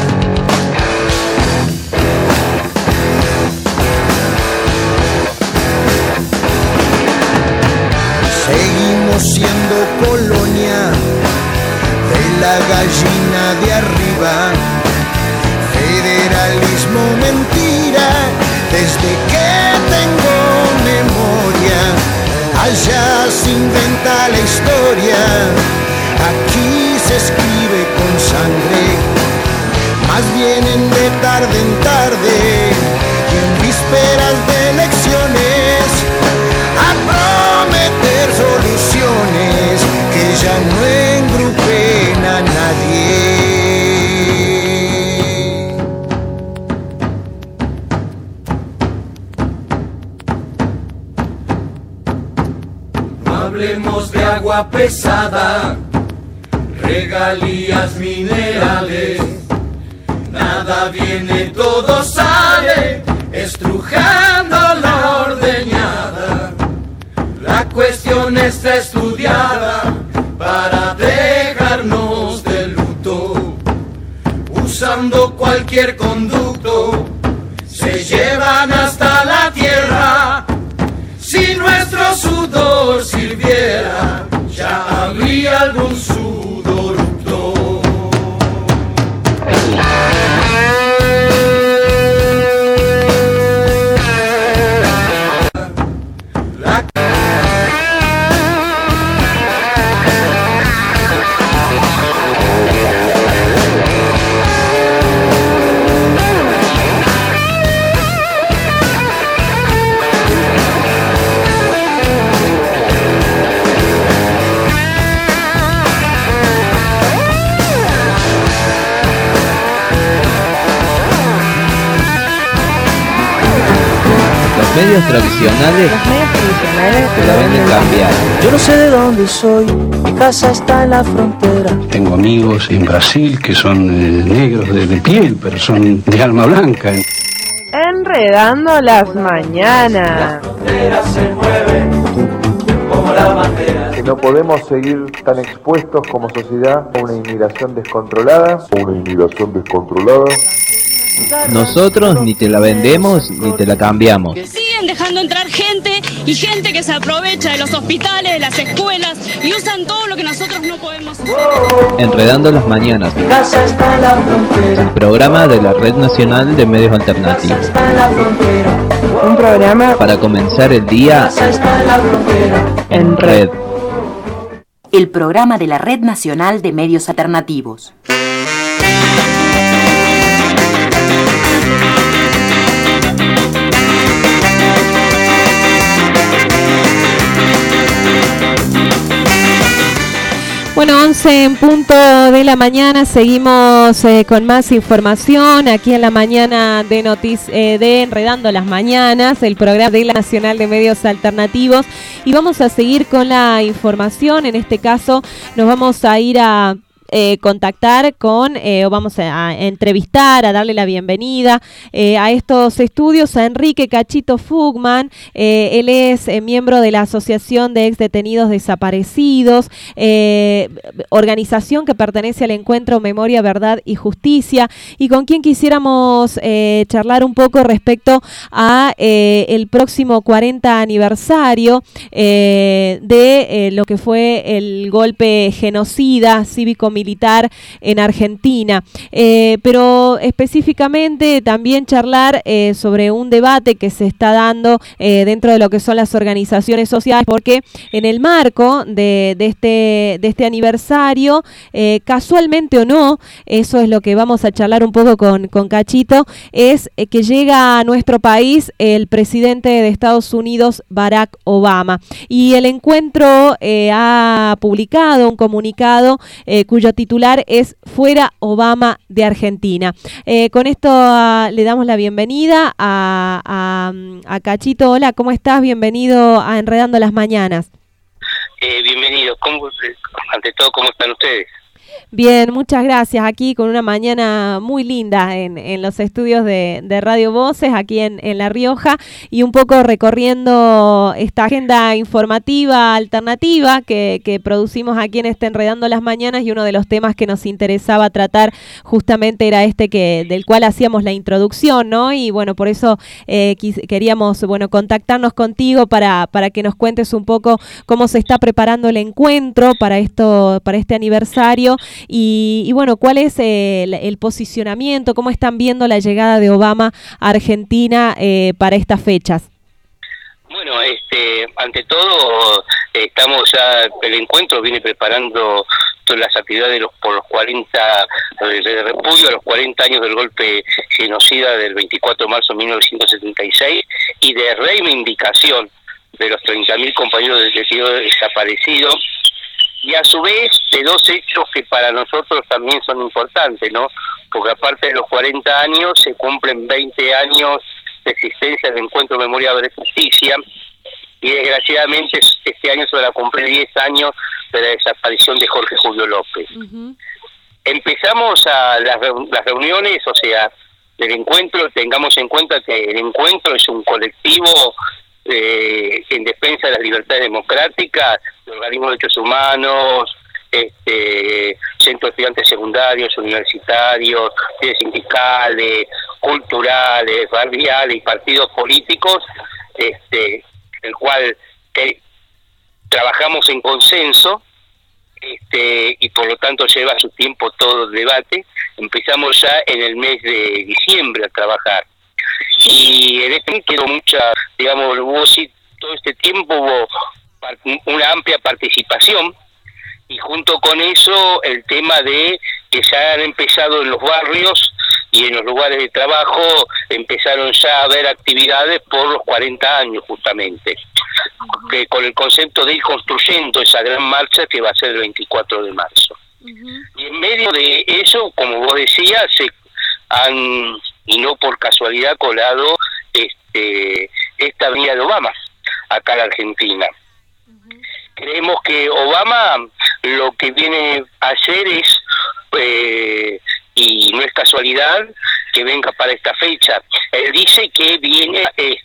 Seguimos siendo colonia de la gallina de arriba, federalismo mentira, desde que tengo memoria. memoria, allá se inventa la historia, aquí se escribe con sangre, más vienen de tarde en tarde y en vísperas de elecciones a prometer soluciones que ya no engrupen a nadie. Hablemos de agua pesada, regalías minerales, nada viene, todo sale, estrujando la ordeñada. La cuestión está estudiada para dejarnos de luto, usando cualquier conducto, se llevan hasta la tierra. Si nuestro sudor sirviera, ya habría algún sudoructo. Medios tradicionales se la venden cambiar. Yo no sé de dónde soy, mi casa está en la frontera. Tengo amigos en Brasil que son negros de piel, pero son de alma blanca. Enredando las mañanas. Se mueve como la bandera. Que no podemos seguir tan expuestos como sociedad a una inmigración descontrolada. Nosotros ni te la vendemos ni te la cambiamos. Siguen dejando entrar gente y gente que se aprovecha de los hospitales, de las escuelas y usan todo lo que nosotros no podemos hacer. Enredando las mañanas. El programa de la Red Nacional de Medios Alternativos. Un programa para comenzar el día en red. El programa de la Red Nacional de Medios Alternativos. Bueno, 11 en punto de la mañana, seguimos con más información aquí en la mañana de Enredando las Mañanas, el programa de la Nacional de Medios Alternativos, y vamos a seguir con la información. En este caso nos vamos a ir a contactar con, o vamos a entrevistar, a darle la bienvenida a estos estudios a Enrique Cachito Fugman. Él es miembro de la Asociación de Exdetenidos Desaparecidos, organización que pertenece al encuentro Memoria, Verdad y Justicia, y con quien quisiéramos charlar un poco respecto a el próximo 40 aniversario de lo que fue el golpe genocida cívico-militar en Argentina, pero específicamente también charlar sobre un debate que se está dando dentro de lo que son las organizaciones sociales, porque en el marco de este aniversario, casualmente o no, eso es lo que vamos a charlar un poco con Cachito, es que llega a nuestro país el presidente de Estados Unidos, Barack Obama, y el encuentro ha publicado un comunicado cuyo titular es Fuera Obama de Argentina. Con esto le damos la bienvenida a Cachito. Hola, ¿cómo estás? Bienvenido a Enredando las Mañanas. Bienvenido. Ante todo, ¿cómo están ustedes? Bien, muchas gracias. Aquí con una mañana muy linda en los estudios de Radio Voces, aquí en La Rioja, y un poco recorriendo esta agenda informativa alternativa que producimos aquí en Enredando las Mañanas, y uno de los temas que nos interesaba tratar justamente era del cual hacíamos la introducción, ¿no? Y bueno, por eso queríamos contactarnos contigo para que nos cuentes un poco cómo se está preparando el encuentro para este aniversario. Y bueno, ¿cuál es el posicionamiento? ¿Cómo están viendo la llegada de Obama a Argentina para estas fechas? Bueno, Bueno, ante todo, estamos ya, el encuentro viene preparando todas las actividades por los 40, de repudio a los 40 años del golpe genocida del 24 de marzo de 1976 y de reivindicación de los 30.000 compañeros desaparecidos, y a su vez de dos hechos que para nosotros también son importantes, ¿no? Porque aparte de los 40 años se cumplen 20 años de existencia del Encuentro Memoria de Justicia, y desgraciadamente este año se van a cumplir 10 años de la desaparición de Jorge Julio López. Empezamos a las reuniones, o sea, del encuentro. Tengamos en cuenta que el encuentro es un colectivo en defensa de las libertades democráticas, de organismos de derechos humanos, centros de estudiantes secundarios, universitarios, sindicales, culturales, barriales y partidos políticos, el cual trabajamos en consenso, y por lo tanto lleva su tiempo todo el debate. Empezamos ya en el mes de diciembre a trabajar, y en este quedó mucha, digamos, todo este tiempo hubo una amplia participación, y junto con eso el tema de que ya han empezado en los barrios y en los lugares de trabajo, empezaron ya a haber actividades por los 40 años justamente, que con el concepto de ir construyendo esa gran marcha que va a ser el 24 de marzo. Y en medio de eso, como vos decías, se han, y no por casualidad, colado esta venida de Obama acá a la Argentina. Creemos que Obama lo que viene a hacer es, y no es casualidad que venga para esta fecha, él dice que viene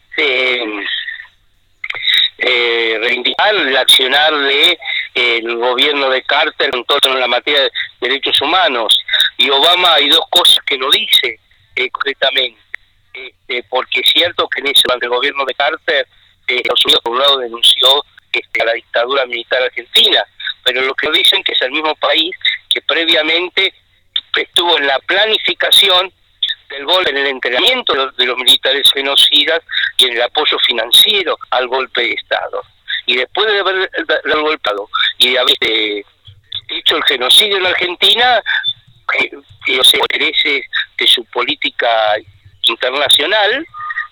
reivindicar el accionar de el gobierno de Carter en torno a la materia de derechos humanos, y Obama hay dos cosas que no dice concretamente, porque es cierto que en ese durante el gobierno de Carter Estados Unidos por un lado denunció a la dictadura militar argentina, pero lo que dicen que es el mismo país que previamente estuvo en la planificación del golpe, en el entrenamiento de los militares genocidas y en el apoyo financiero al golpe de Estado. Y después de haber golpeado y de haber hecho el genocidio en Argentina, los intereses de su política internacional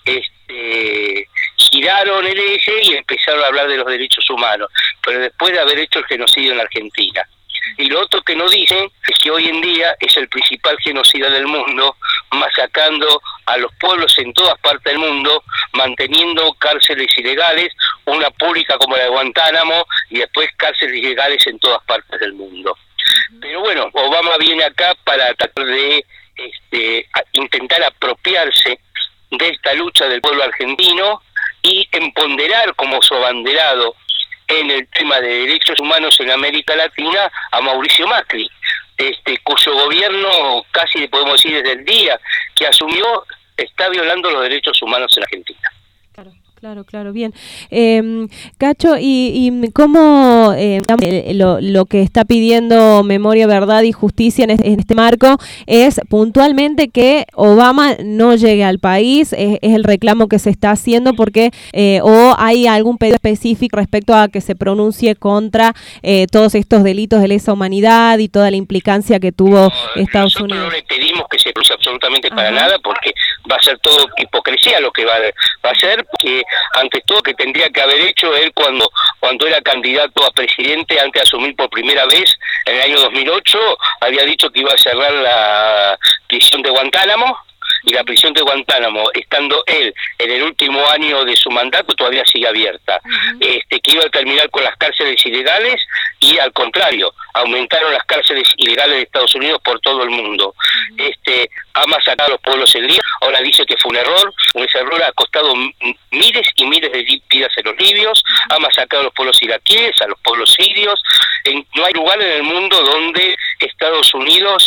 giraron el eje y empezaron a hablar de los derechos humanos, pero después de haber hecho el genocidio en Argentina. Y lo otro que no dicen es que hoy en día es el principal genocida del mundo, masacrando a los pueblos en todas partes del mundo, manteniendo cárceles ilegales, una pública como la de Guantánamo, y después cárceles ilegales en todas partes del mundo. Pero bueno, Obama viene acá para tratar de intentar apropiarse de esta lucha del pueblo argentino y empoderar como su abanderado en el tema de derechos humanos en América Latina a Mauricio Macri, cuyo gobierno, casi podemos decir desde el día que asumió, está violando los derechos humanos en Argentina. Claro, bien. Cacho, y cómo lo que está pidiendo Memoria, Verdad y Justicia en este marco es puntualmente que Obama no llegue al país, es el reclamo que se está haciendo, porque o hay algún pedido específico respecto a que se pronuncie contra todos estos delitos de lesa humanidad y toda la implicancia que tuvo Estados Unidos. Nosotros no le pedimos que se pronuncie absolutamente para nada, porque va a ser todo hipocresía lo que va a ser, porque antes todo que tendría que haber hecho él cuando era candidato a presidente, antes de asumir por primera vez en el año 2008, había dicho que iba a cerrar la prisión de Guantánamo, y la prisión de Guantánamo, estando él en el último año de su mandato, todavía sigue abierta. Que iba a terminar con las cárceles ilegales, y al contrario, aumentaron las cárceles ilegales de Estados Unidos por todo el mundo. Ha masacrado a los pueblos en Libia, ahora dice que fue un error, ese error ha costado miles y miles de vidas en los libios, ha masacrado a los pueblos iraquíes, a los pueblos sirios. No hay lugar en el mundo donde Estados Unidos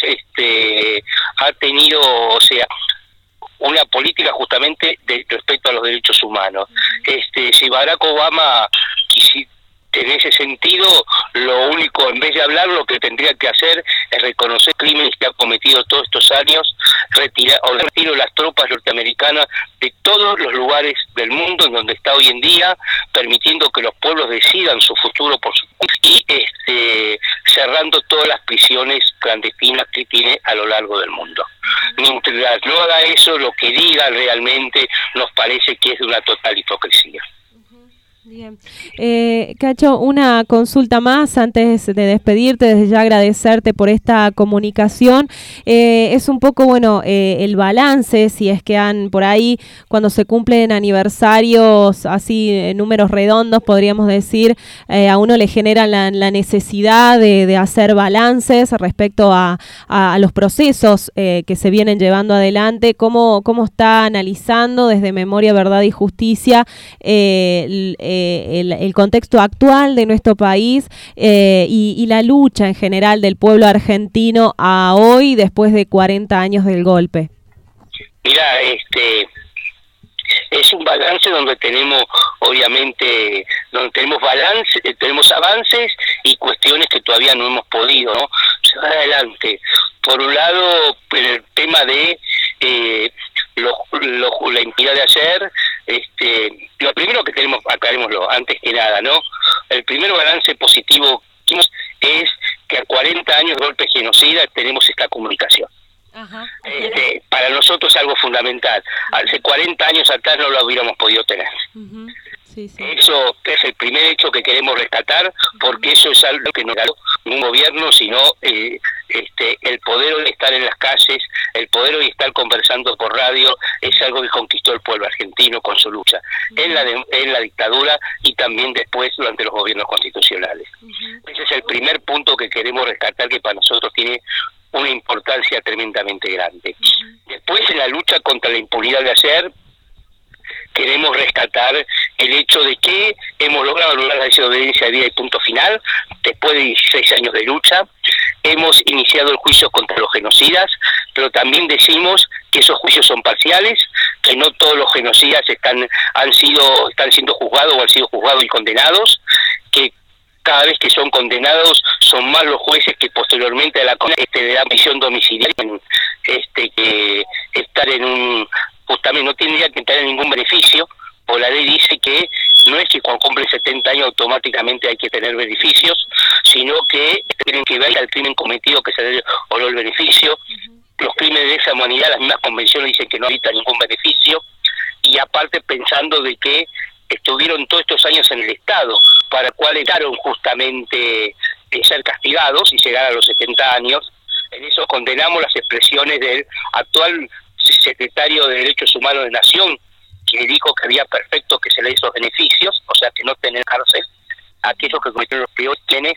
ha tenido, o sea, una política justamente de respecto a los derechos humanos. Si Barack Obama en ese sentido lo único, en vez de hablar, lo que tendría que hacer es reconocer crímenes que ha cometido todos estos años, retiro las tropas norteamericanas de todos los lugares del mundo en donde está hoy en día, permitiendo que los pueblos decidan su futuro por su cuenta, y cerrando todas las prisiones clandestinas que tiene a lo largo del mundo. Mientras no haga eso, lo que diga realmente nos parece que es de una total hipocresía. Bien. Cacho, una consulta más antes de despedirte, desde ya agradecerte por esta comunicación. Es un poco, bueno, el balance, si es que han por ahí, cuando se cumplen aniversarios, así números redondos, podríamos decir, a uno le genera la necesidad de hacer balances respecto a los procesos que se vienen llevando adelante. ¿Cómo está analizando desde Memoria, Verdad y Justicia el contexto actual de nuestro país y la lucha en general del pueblo argentino a hoy, después de 40 años del golpe? Mira, es un balance donde tenemos, obviamente, tenemos avances y cuestiones que todavía no hemos podido, ¿no?, llevar adelante. Por un lado, el tema de la impunidad de ayer, lo primero que tenemos, aclarémoslo antes que nada, ¿no? El primer balance positivo es que a 40 años de golpe genocida tenemos esta comunicación. Ajá. Para nosotros es algo fundamental. Hace 40 años atrás no lo hubiéramos podido tener. Uh-huh. Sí, sí. Eso es el primer hecho que queremos rescatar, porque eso es algo que no ganó un gobierno, sino el poder de estar en las calles, el poder de estar conversando por radio, es algo que conquistó el pueblo argentino con su lucha, en la dictadura y también después durante los gobiernos constitucionales. Ese es el primer punto que queremos rescatar, que para nosotros tiene una importancia tremendamente grande. Después, en la lucha contra la impunidad de ayer, queremos rescatar el hecho de que hemos logrado anular la desobediencia de vida y punto final. Después de 16 años de lucha, hemos iniciado el juicio contra los genocidas, pero también decimos que esos juicios son parciales, que no todos los genocidas están siendo juzgados o han sido juzgados y condenados, que cada vez que son condenados son más los jueces que posteriormente a la de la prisión domiciliaria que estar en un, justamente no tendría que tener ningún beneficio, o la ley dice que no es que cuando cumple 70 años automáticamente hay que tener beneficios, sino que tienen que ver al crimen cometido que se le o no el beneficio. Los crímenes de esa humanidad, las mismas convenciones dicen que no necesitan ningún beneficio, y aparte pensando de que estuvieron todos estos años en el Estado, para el cual estaron justamente ser castigados y llegar a los 70 años. En eso condenamos las expresiones del actual secretario de Derechos Humanos de Nación, que dijo que había perfecto que se le hizo beneficios, o sea que no tener cárcel a aquellos que cometieron los peores crímenes.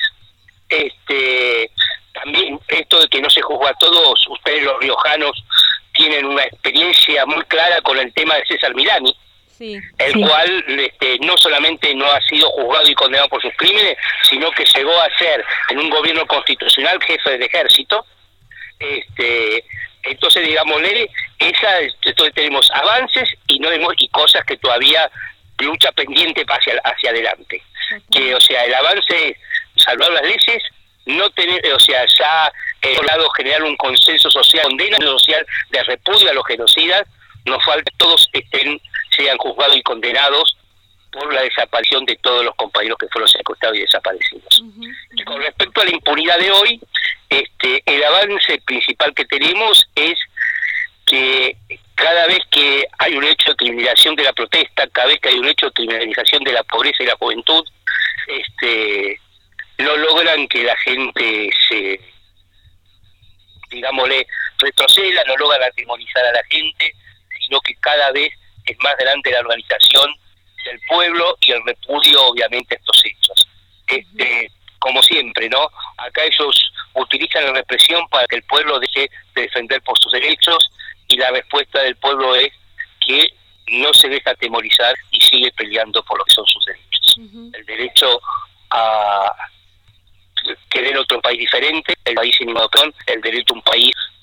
También esto de que no se juzga a todos, ustedes los riojanos tienen una experiencia muy clara con el tema de César Milani, cual no solamente no ha sido juzgado y condenado por sus crímenes, sino que llegó a ser en un gobierno constitucional jefe del ejército. Entonces, digámosle, entonces tenemos avances y no vemos y cosas que todavía lucha pendiente hacia adelante. Que, o sea, el avance es salvar las leyes, no tener, o sea, ya logrado generar un consenso social, condena social de repudio a los genocidas. Nos falta que todos sean juzgados y condenados por la desaparición de todos los compañeros que fueron secuestrados y desaparecidos. Y con respecto a la impunidad de hoy, el avance principal que tenemos es que cada vez que hay un hecho de criminalización de la protesta, cada vez que hay un hecho de criminalización de la pobreza y la juventud, no logran que la gente se, digámosle, retroceda, no logran atemorizar a la gente, sino que cada vez es más grande la organización del pueblo y el repudio, obviamente, a estos hechos. Como siempre, ¿no? Acá ellos utilizan la represión para que el pueblo deje de defender por sus derechos, y la respuesta del pueblo es que no se deja atemorizar y sigue peleando por lo que son sus derechos. El derecho a querer otro país diferente, el país sin invasión, el derecho a un país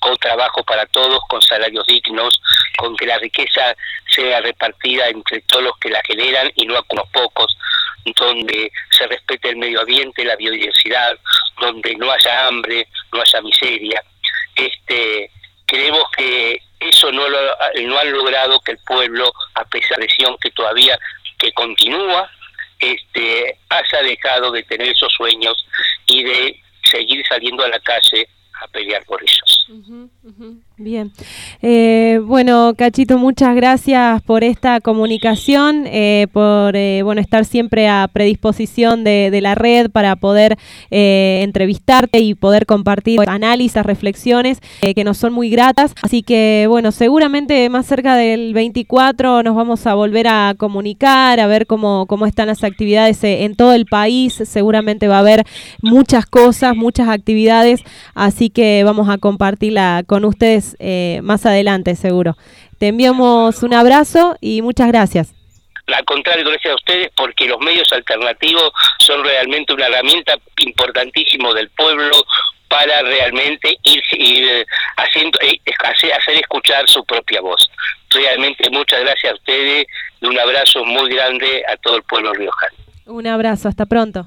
con trabajo para todos, con salarios dignos, con que la riqueza sea repartida entre todos los que la generan y no a unos pocos, donde se respete el medio ambiente, la biodiversidad, donde no haya hambre, no haya miseria. Creemos que eso no han logrado que el pueblo, a pesar de presión que todavía que continúa, haya dejado de tener esos sueños y de seguir saliendo a la calle a pelear por ellos. Bien. Bueno, Cachito, muchas gracias por esta comunicación, por estar siempre a predisposición de la red para poder entrevistarte y poder compartir análisis, reflexiones que nos son muy gratas. Así que, seguramente más cerca del 24 nos vamos a volver a comunicar, a ver cómo están las actividades en todo el país. Seguramente va a haber muchas cosas, muchas actividades, así que vamos a compartirla con ustedes más adelante, seguro. Te enviamos un abrazo y muchas gracias. Al contrario, gracias a ustedes, porque los medios alternativos son realmente una herramienta importantísima del pueblo para realmente ir hacer escuchar su propia voz. Realmente muchas gracias a ustedes y un abrazo muy grande a todo el pueblo riojano. Un abrazo, hasta pronto.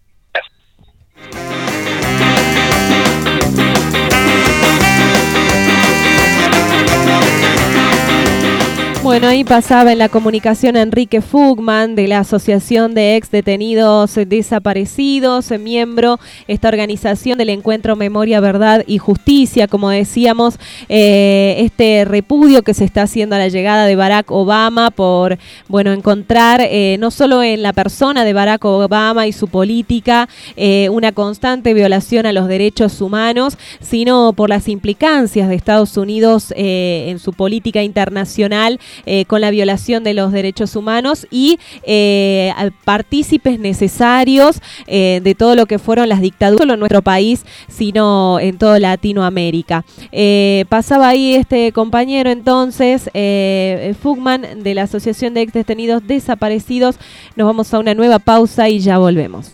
Bueno, ahí pasaba en la comunicación Enrique Fugman de la Asociación de Ex Detenidos Desaparecidos, miembro esta organización del Encuentro Memoria, Verdad y Justicia. Como decíamos, este repudio que se está haciendo a la llegada de Barack Obama por, encontrar no solo en la persona de Barack Obama y su política una constante violación a los derechos humanos, sino por las implicancias de Estados Unidos en su política internacional con la violación de los derechos humanos y partícipes necesarios de todo lo que fueron las dictaduras, no solo en nuestro país, sino en toda Latinoamérica. Pasaba ahí este compañero entonces, Fugman, de la Asociación de Ex Detenidos Desaparecidos. Nos vamos a una nueva pausa y ya volvemos.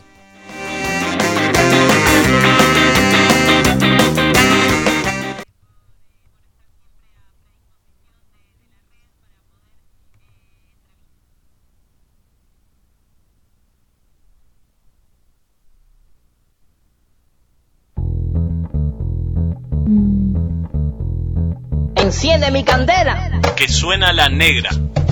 Enciende mi candela. Que suena la negra.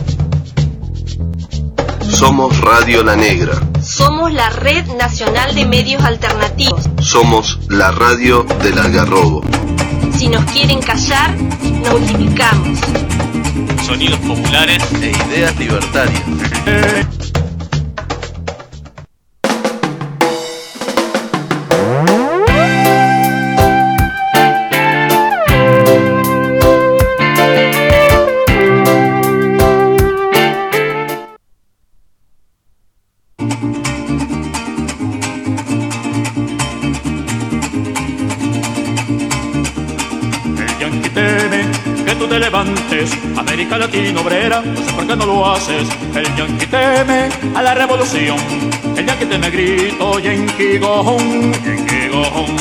Somos Radio La Negra. Somos la Red Nacional de Medios Alternativos. Somos la radio del Algarrobo. Si nos quieren callar, nos multiplicamos. Sonidos populares e ideas libertarias. América Latina obrera, no sé por qué no lo haces. El yanqui teme a la revolución. El yanqui teme grito, yanqui gojón, yanqui gojón.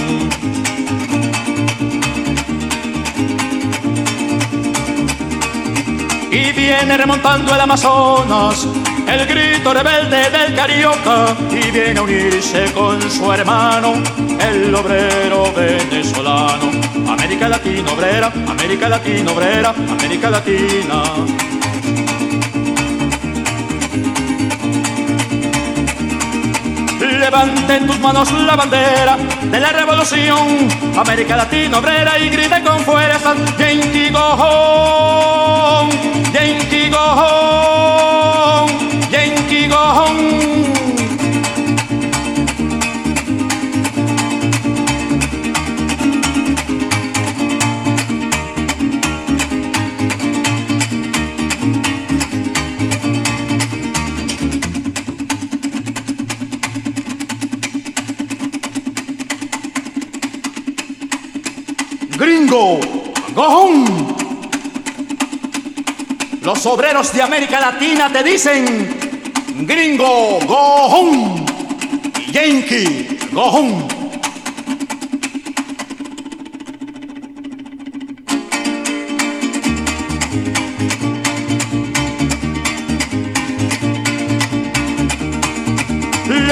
Y viene remontando el Amazonas el grito rebelde del carioca, y viene a unirse con su hermano, el obrero venezolano. América Latina obrera, América Latina obrera, América Latina. Levanten tus manos la bandera de la revolución, América Latina obrera, y griten con fuerza, Yankee go home, Yankee go home, Yankee go home. Gringo, go home. Los obreros de América Latina te dicen, gringo, go home. Yankee, go home.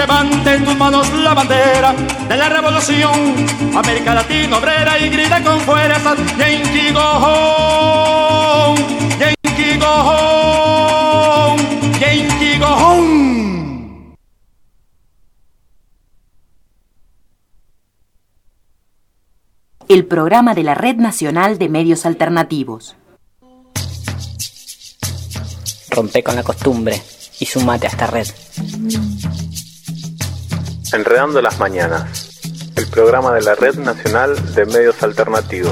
levante en tus manos la bandera de la revolución. América Latina obrera y grita con fuerza: Yankee go home, Yankee go home, Yankee go home. El programa de la Red Nacional de Medios Alternativos. Rompe con la costumbre y sumate a esta red. Enredando las mañanas, el programa de la Red Nacional de Medios Alternativos.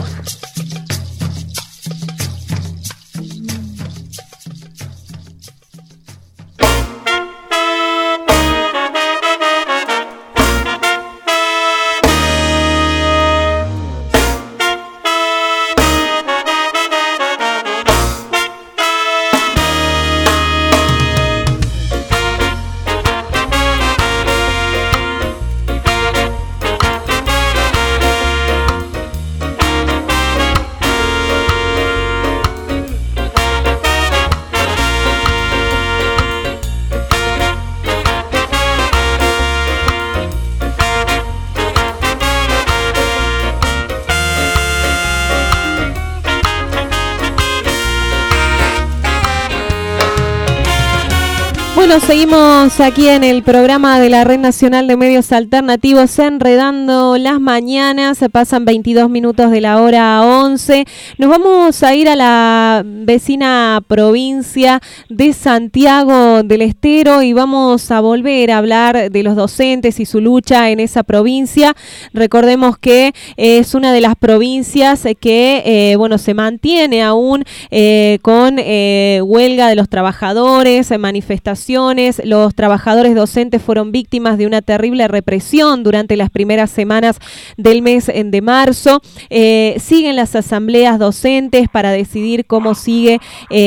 Bueno, seguimos aquí en el programa de la Red Nacional de Medios Alternativos, Enredando las Mañanas. Se pasan 22 minutos de la hora 11. Nos vamos a ir a la vecina provincia de Santiago del Estero y vamos a volver a hablar de los docentes y su lucha en esa provincia. Recordemos que es una de las provincias que se mantiene aún con huelga de los trabajadores, manifestaciones. Los trabajadores docentes fueron víctimas de una terrible represión durante las primeras semanas del mes de marzo. Siguen las asambleas docentes para decidir cómo sigue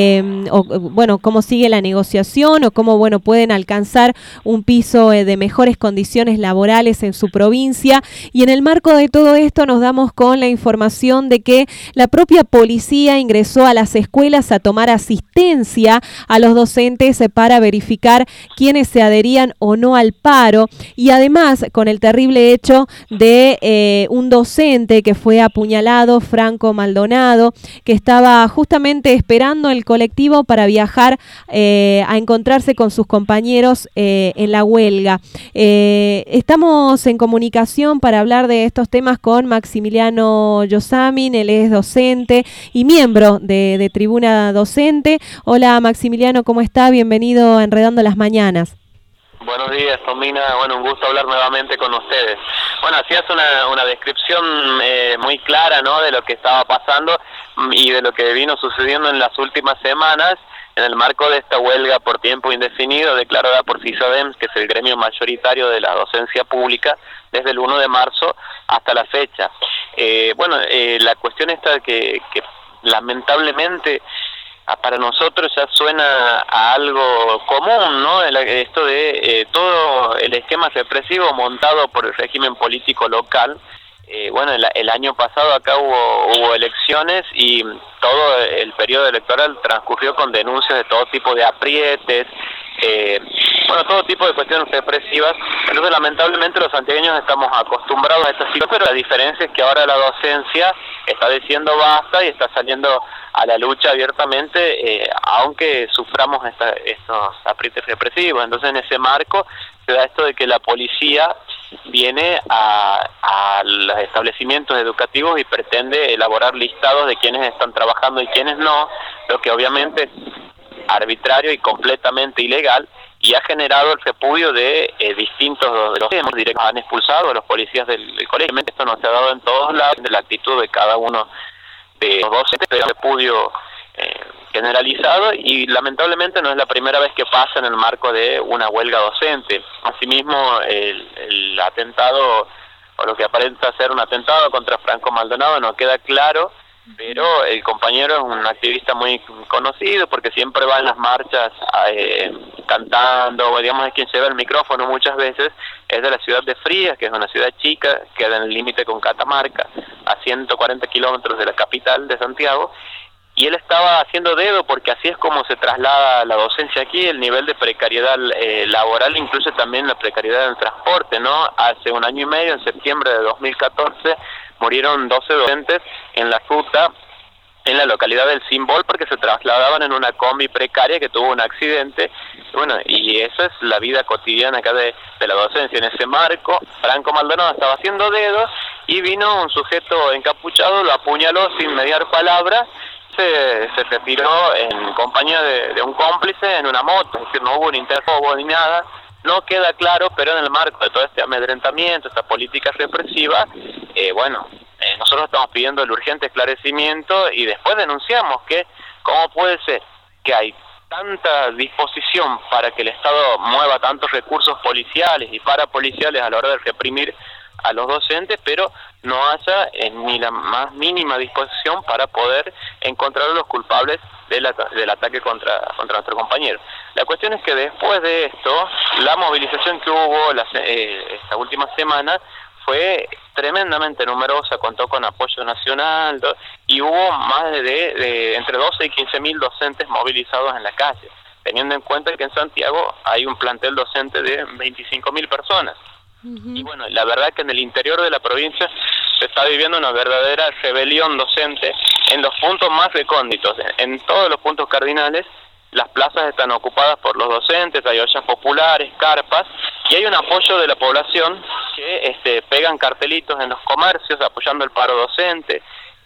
cómo sigue la negociación o cómo pueden alcanzar un piso de mejores condiciones laborales en su provincia. Y en el marco de todo esto nos damos con la información de que la propia policía ingresó a las escuelas a tomar asistencia a los docentes para verificar quienes se adherían o no al paro, y además con el terrible hecho de un docente que fue apuñalado, Franco Maldonado, que estaba justamente esperando el colectivo para viajar a encontrarse con sus compañeros en la huelga. Estamos en comunicación para hablar de estos temas con Maximiliano Yosamin. Él es docente y miembro de Tribuna Docente. Hola Maximiliano, ¿cómo está? Bienvenido a Enredando las Mañanas. Buenos días, Tomina. Un gusto hablar nuevamente con ustedes. Hacías una descripción muy clara, ¿no?, de lo que estaba pasando y de lo que vino sucediendo en las últimas semanas en el marco de esta huelga por tiempo indefinido declarada por FISADEM, que es el gremio mayoritario de la docencia pública, desde el 1 de marzo hasta la fecha. La cuestión está que lamentablemente para nosotros ya suena a algo común, ¿no? Esto de todo el esquema represivo montado por el régimen político local. El año pasado acá hubo elecciones y todo el periodo electoral transcurrió con denuncias de todo tipo de aprietes, todo tipo de cuestiones represivas. Entonces, lamentablemente, los santiagueños estamos acostumbrados a esta situación, pero la diferencia es que ahora la docencia está diciendo basta y está saliendo a la lucha abiertamente, aunque suframos estos aprietes represivos. Entonces, en ese marco se da esto de que la policía viene a los establecimientos educativos y pretende elaborar listados de quienes están trabajando y quienes no, lo que obviamente es arbitrario y completamente ilegal, y ha generado el repudio de distintos de los directos. Han expulsado a los policías del colegio. Esto no se ha dado en todos lados, de la actitud de cada uno de los docentes, pero repudio generalizado, y lamentablemente no es la primera vez que pasa en el marco de una huelga docente. Asimismo, el atentado, o lo que aparenta ser un atentado contra Franco Maldonado, no queda claro, pero el compañero es un activista muy conocido porque siempre va en las marchas cantando, es quien lleva el micrófono muchas veces. Es de la ciudad de Frías, que es una ciudad chica, queda en el límite con Catamarca, a 140 kilómetros de la capital de Santiago, y él estaba haciendo dedo porque así es como se traslada la docencia aquí. El nivel de precariedad laboral incluye también la precariedad del transporte, ¿no? Hace 1 año y medio, en septiembre de 2014, murieron 12 docentes en la ruta en la localidad del Simbol porque se trasladaban en una combi precaria que tuvo un accidente. Bueno, y esa es la vida cotidiana acá de la docencia. En ese marco, Franco Maldonado estaba haciendo dedos y vino un sujeto encapuchado, lo apuñaló sin mediar palabra, se retiró en compañía de un cómplice en una moto, es decir, no hubo un interrogo ni nada. No queda claro, pero en el marco de todo este amedrentamiento, esta política represiva, nosotros estamos pidiendo el urgente esclarecimiento y después denunciamos que cómo puede ser que hay tanta disposición para que el Estado mueva tantos recursos policiales y parapoliciales a la hora de reprimir a los docentes, pero no haya ni la más mínima disposición para poder encontrar a los culpables del ataque contra nuestro compañero. La cuestión es que después de esto, la movilización que hubo esta última semana fue tremendamente numerosa, contó con apoyo nacional y hubo más de entre 12 y 15.000 docentes movilizados en la calle, teniendo en cuenta que en Santiago hay un plantel docente de 25.000 personas. Y bueno, la verdad que en el interior de la provincia se está viviendo una verdadera rebelión docente en los puntos más recónditos. En todos los puntos cardinales las plazas están ocupadas por los docentes, hay ollas populares, carpas, y hay un apoyo de la población que pegan cartelitos en los comercios apoyando el paro docente.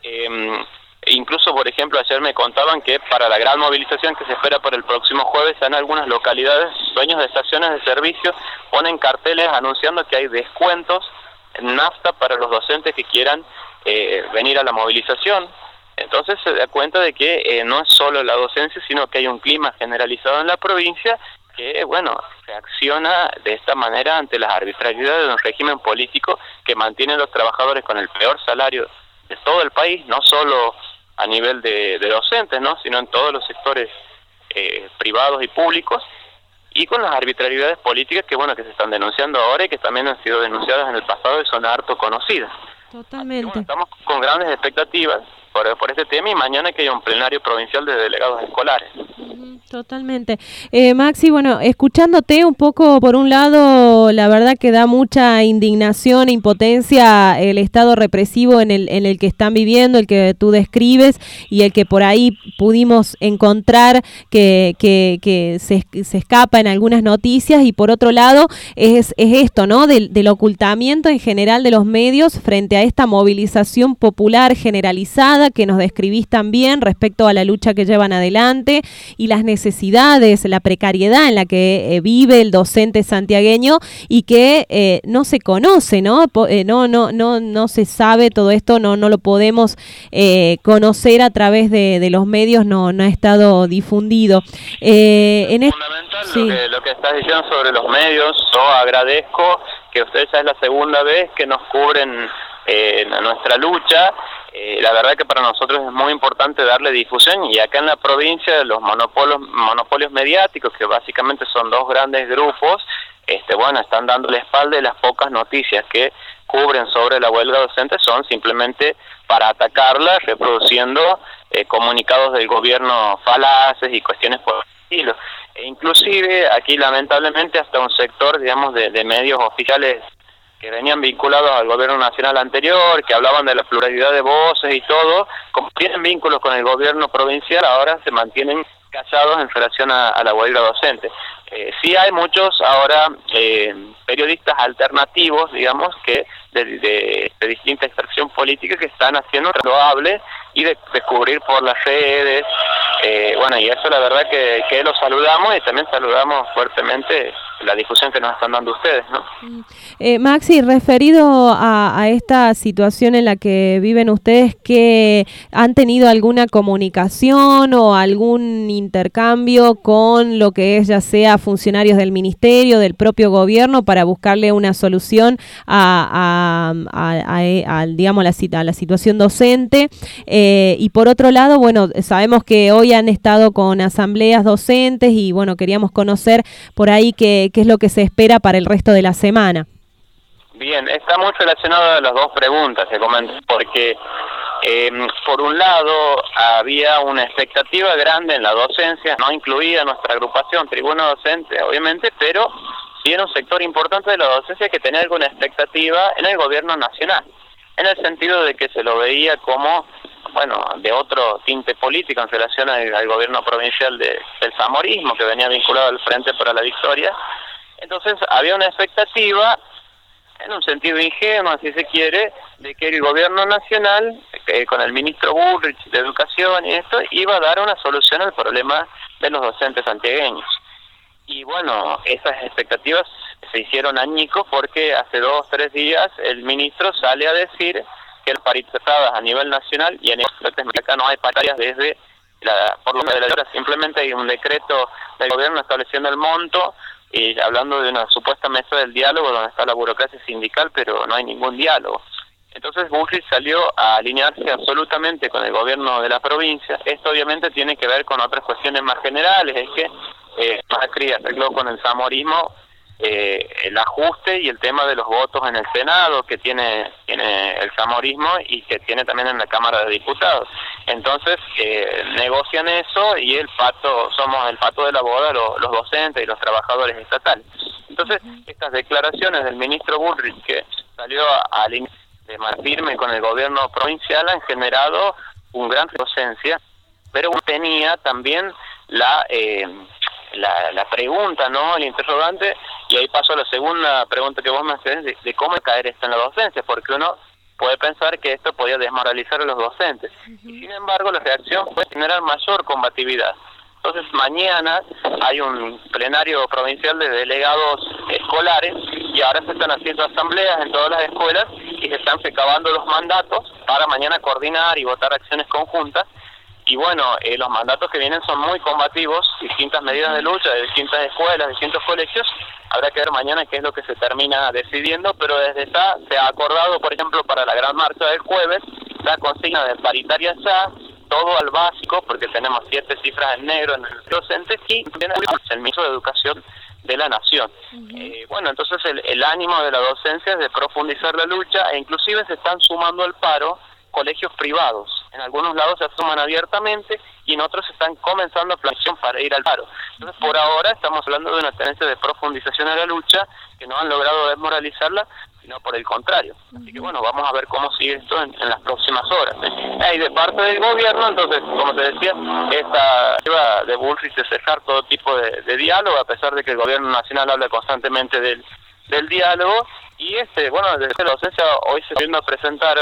Incluso, por ejemplo, ayer me contaban que para la gran movilización que se espera por el próximo jueves, en algunas localidades, dueños de estaciones de servicio ponen carteles anunciando que hay descuentos en nafta para los docentes que quieran venir a la movilización. Entonces se da cuenta de que no es solo la docencia, sino que hay un clima generalizado en la provincia que, reacciona de esta manera ante las arbitrariedades de un régimen político que mantiene a los trabajadores con el peor salario de todo el país, no solo a nivel de docentes, ¿no?, sino en todos los sectores privados y públicos, y con las arbitrariedades políticas que se están denunciando ahora y que también han sido denunciadas en el pasado y son harto conocidas. Totalmente. Estamos con grandes expectativas por este tema y mañana que hay un plenario provincial de delegados escolares. Totalmente. Maxi, escuchándote un poco, por un lado, la verdad que da mucha indignación e impotencia el estado represivo en el que están viviendo, el que tú describes y el que por ahí pudimos encontrar que se escapa en algunas noticias, y por otro lado es esto, ¿no?, del ocultamiento en general de los medios frente a esta movilización popular generalizada que nos describís también respecto a la lucha que llevan adelante y las necesidades, la precariedad en la que vive el docente santiagueño y que no se conoce, ¿no? No se sabe todo esto, no lo podemos conocer a través de los medios, no ha estado difundido. Fundamental lo que estás diciendo sobre los medios. Yo agradezco que ustedes ya es la segunda vez que nos cubren nuestra lucha. La verdad que para nosotros es muy importante darle difusión, y acá en la provincia los monopolios mediáticos, que básicamente son dos grandes grupos, están dando la espalda, y las pocas noticias que cubren sobre la huelga docente son simplemente para atacarla, reproduciendo comunicados del gobierno falaces y cuestiones por el estilo. E inclusive aquí lamentablemente hasta un sector, de medios oficiales que venían vinculados al gobierno nacional anterior, que hablaban de la pluralidad de voces y todo, como tienen vínculos con el gobierno provincial, ahora se mantienen callados en relación a la huelga docente. Sí hay muchos ahora periodistas alternativos, que de distinta extracción política, que están haciendo loable y de cubrir por las redes, y eso la verdad que lo saludamos, y también saludamos fuertemente la difusión que nos están dando ustedes, ¿no? Maxi, referido a esta situación en la que viven ustedes, ¿que han tenido alguna comunicación o algún intercambio con lo que es, ya sea funcionarios del ministerio, del propio gobierno, para buscarle una solución a la situación docente? Y por otro lado, sabemos que hoy han estado con asambleas docentes y queríamos conocer por ahí qué es lo que se espera para el resto de la semana. Bien, está muy relacionado a las dos preguntas que comenté, porque Por un lado, había una expectativa grande en la docencia, no incluida nuestra agrupación Tribuna Docente, obviamente, pero sí era un sector importante de la docencia que tenía alguna expectativa en el gobierno nacional, en el sentido de que se lo veía como, bueno, de otro tinte político en relación al gobierno provincial del zamorismo, que venía vinculado al Frente para la Victoria. Entonces había una expectativa, en un sentido ingenuo, si se quiere, de que el gobierno nacional, con el ministro Bullrich de Educación y esto, iba a dar una solución al problema de los docentes santiagueños. Y bueno, esas expectativas se hicieron añicos porque hace 2 o 3 días el ministro sale a decir que las paritarias a nivel nacional y a nivel acá no hay paritarias desde por lo menos de la hora, simplemente hay un decreto del gobierno estableciendo el monto y hablando de una supuesta mesa del diálogo donde está la burocracia sindical, pero no hay ningún diálogo. Entonces Bullrich salió a alinearse absolutamente con el gobierno de la provincia. Esto obviamente tiene que ver con otras cuestiones más generales, es que Macri arregló con el zamorismo el ajuste y el tema de los votos en el Senado que tiene el zamorismo y que tiene también en la Cámara de Diputados. Entonces negocian eso y somos el pato de la boda los docentes y los trabajadores estatales. Entonces estas declaraciones del ministro Bullrich, que salió a de más firme con el gobierno provincial, han generado un gran docencia, pero tenía también la pregunta, ¿no? El interrogante, y ahí paso a la segunda pregunta que vos me haces, de cómo caer esto en la docencia, porque uno puede pensar que esto podía desmoralizar a los docentes, y sin embargo la reacción puede generar mayor combatividad. Entonces mañana hay un plenario provincial de delegados escolares y ahora se están haciendo asambleas en todas las escuelas y se están recabando los mandatos para mañana coordinar y votar acciones conjuntas. Y bueno, los mandatos que vienen son muy combativos, distintas medidas de lucha de distintas escuelas, distintos colegios. Habrá que ver mañana qué es lo que se termina decidiendo, pero desde ya se ha acordado, por ejemplo, para la gran marcha del jueves, la consigna de paritaria ya, todo al básico, porque tenemos 7 cifras en negro en el docente, y el ministro de Educación de la Nación. Bueno, entonces el ánimo de la docencia es de profundizar la lucha, e inclusive se están sumando al paro colegios privados. En algunos lados se asuman abiertamente y en otros están comenzando planeación para ir al paro. Entonces, por ahora estamos hablando de una tendencia de profundización a la lucha que no han logrado desmoralizarla, sino por el contrario. Así que bueno, vamos a ver cómo sigue esto en las próximas horas. Y de parte del gobierno, entonces, como te decía, esta lleva de Bullrich de cejar todo tipo de diálogo, a pesar de que el gobierno nacional habla constantemente del diálogo. Y bueno, desde la docencia hoy se viene a presentar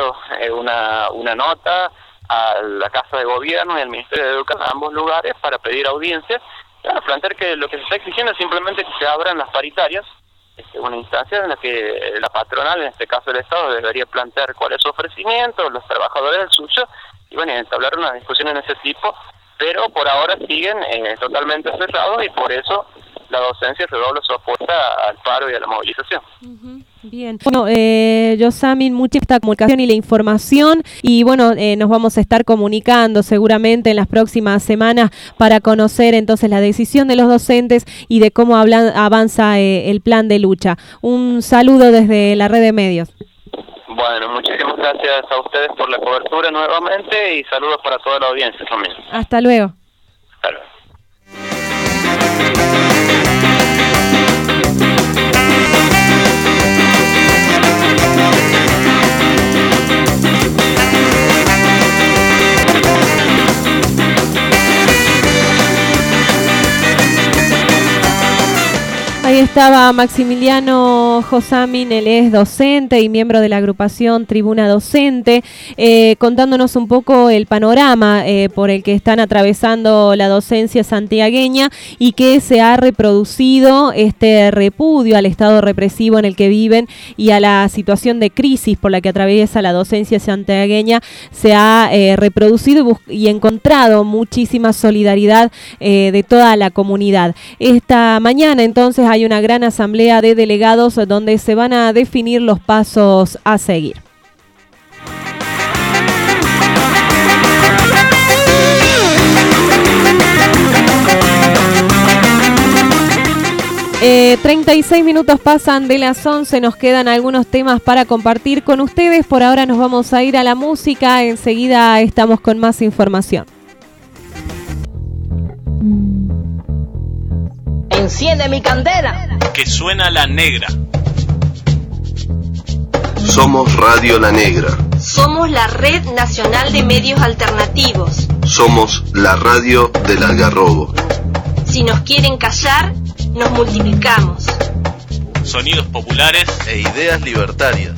una nota a la Casa de Gobierno y al Ministerio de Educación, a ambos lugares, para pedir audiencias, para plantear que lo que se está exigiendo es simplemente que se abran las paritarias, una instancia en la que la patronal, en este caso el Estado, debería plantear cuál es su ofrecimiento, los trabajadores el suyo, y bueno, entablar una discusión en ese tipo, pero por ahora siguen totalmente cerrados y por eso la docencia se dobla su apuesta al paro y a la movilización. Bien. Bueno, Yosamin, mucha esta comunicación y la información, y bueno, nos vamos a estar comunicando seguramente en las próximas semanas para conocer entonces la decisión de los docentes y de cómo avanza el plan de lucha. Un saludo desde la red de medios. Bueno, muchísimas gracias a ustedes por la cobertura nuevamente y saludos para toda la audiencia también. Hasta luego. Hasta luego. Ahí estaba Maximiliano Yosamin, él es docente y miembro de la agrupación Tribuna Docente, contándonos un poco el panorama por el que están atravesando la docencia santiagueña y que se ha reproducido este repudio al estado represivo en el que viven y a la situación de crisis por la que atraviesa la docencia santiagueña. Se ha reproducido y encontrado muchísima solidaridad de toda la comunidad. Esta mañana entonces hay una gran asamblea de delegados donde se van a definir los pasos a seguir. 36 minutos pasan de las 11, nos quedan algunos temas para compartir con ustedes. Por ahora nos vamos a ir a la música, enseguida estamos con más información. Enciende mi candela. Que suena la negra. Somos Radio La Negra. Somos la Red Nacional de Medios Alternativos. Somos la radio del Algarrobo. Si nos quieren callar, nos multiplicamos. Sonidos populares e ideas libertarias.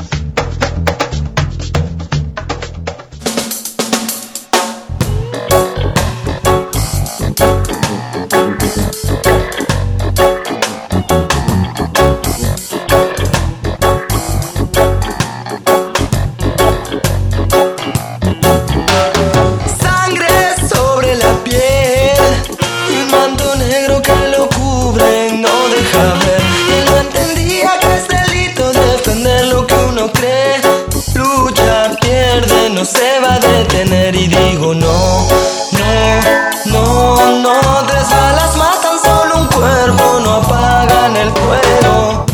Se va a detener y digo no, no, no, no. 3 balas matan solo un cuerpo, no apagan el fuego.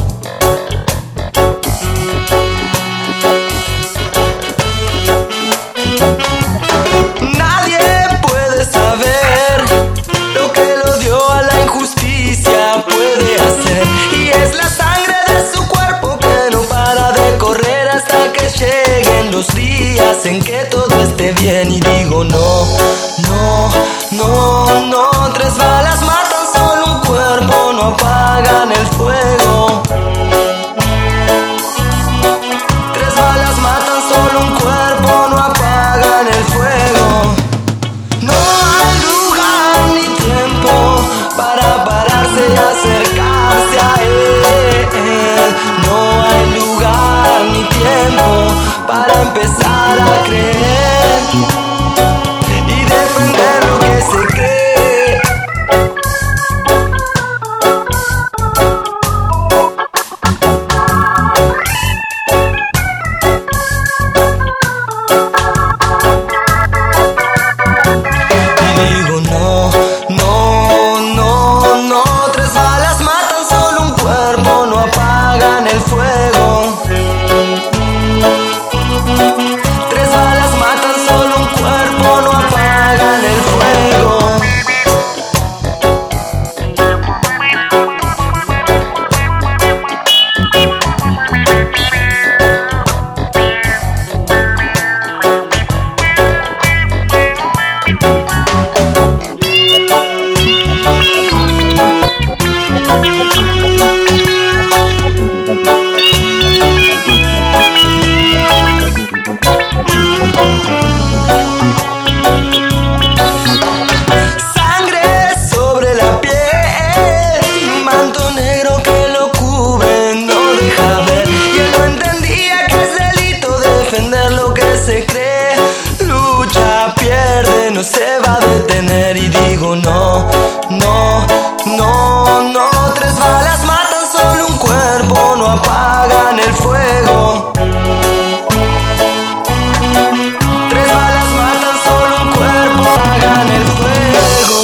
Nadie puede saber lo que el odio a la injusticia puede hacer. Y es la sangre de su cuerpo que no para de correr hasta que lleguen los días en que todo esté bien. Y digo no, no, no, no. 3 balas matan solo un cuerpo, no apagan el fuego. 3 balas matan solo un cuerpo, no apagan el fuego. No hay lugar ni tiempo para pararse y acercarse a él. No hay lugar ni tiempo para empezar a creer y defender lo que se cree. Y digo no, no, no, no. 3 balas matan solo un cuerpo, no apagan el fuego. 3 balas matan solo un cuerpo, no apagan el fuego. Sangre sobre la piel, manto negro que lo cubre, no deja ver. Y él no entendía que es delito defender lo que se cree. Lucha, pierde, no se va a detener. Y digo no, no, no, no. 3 balas matan solo un cuerpo, no apagan el fuego. 3 balas matan solo un cuerpo, apagan el fuego.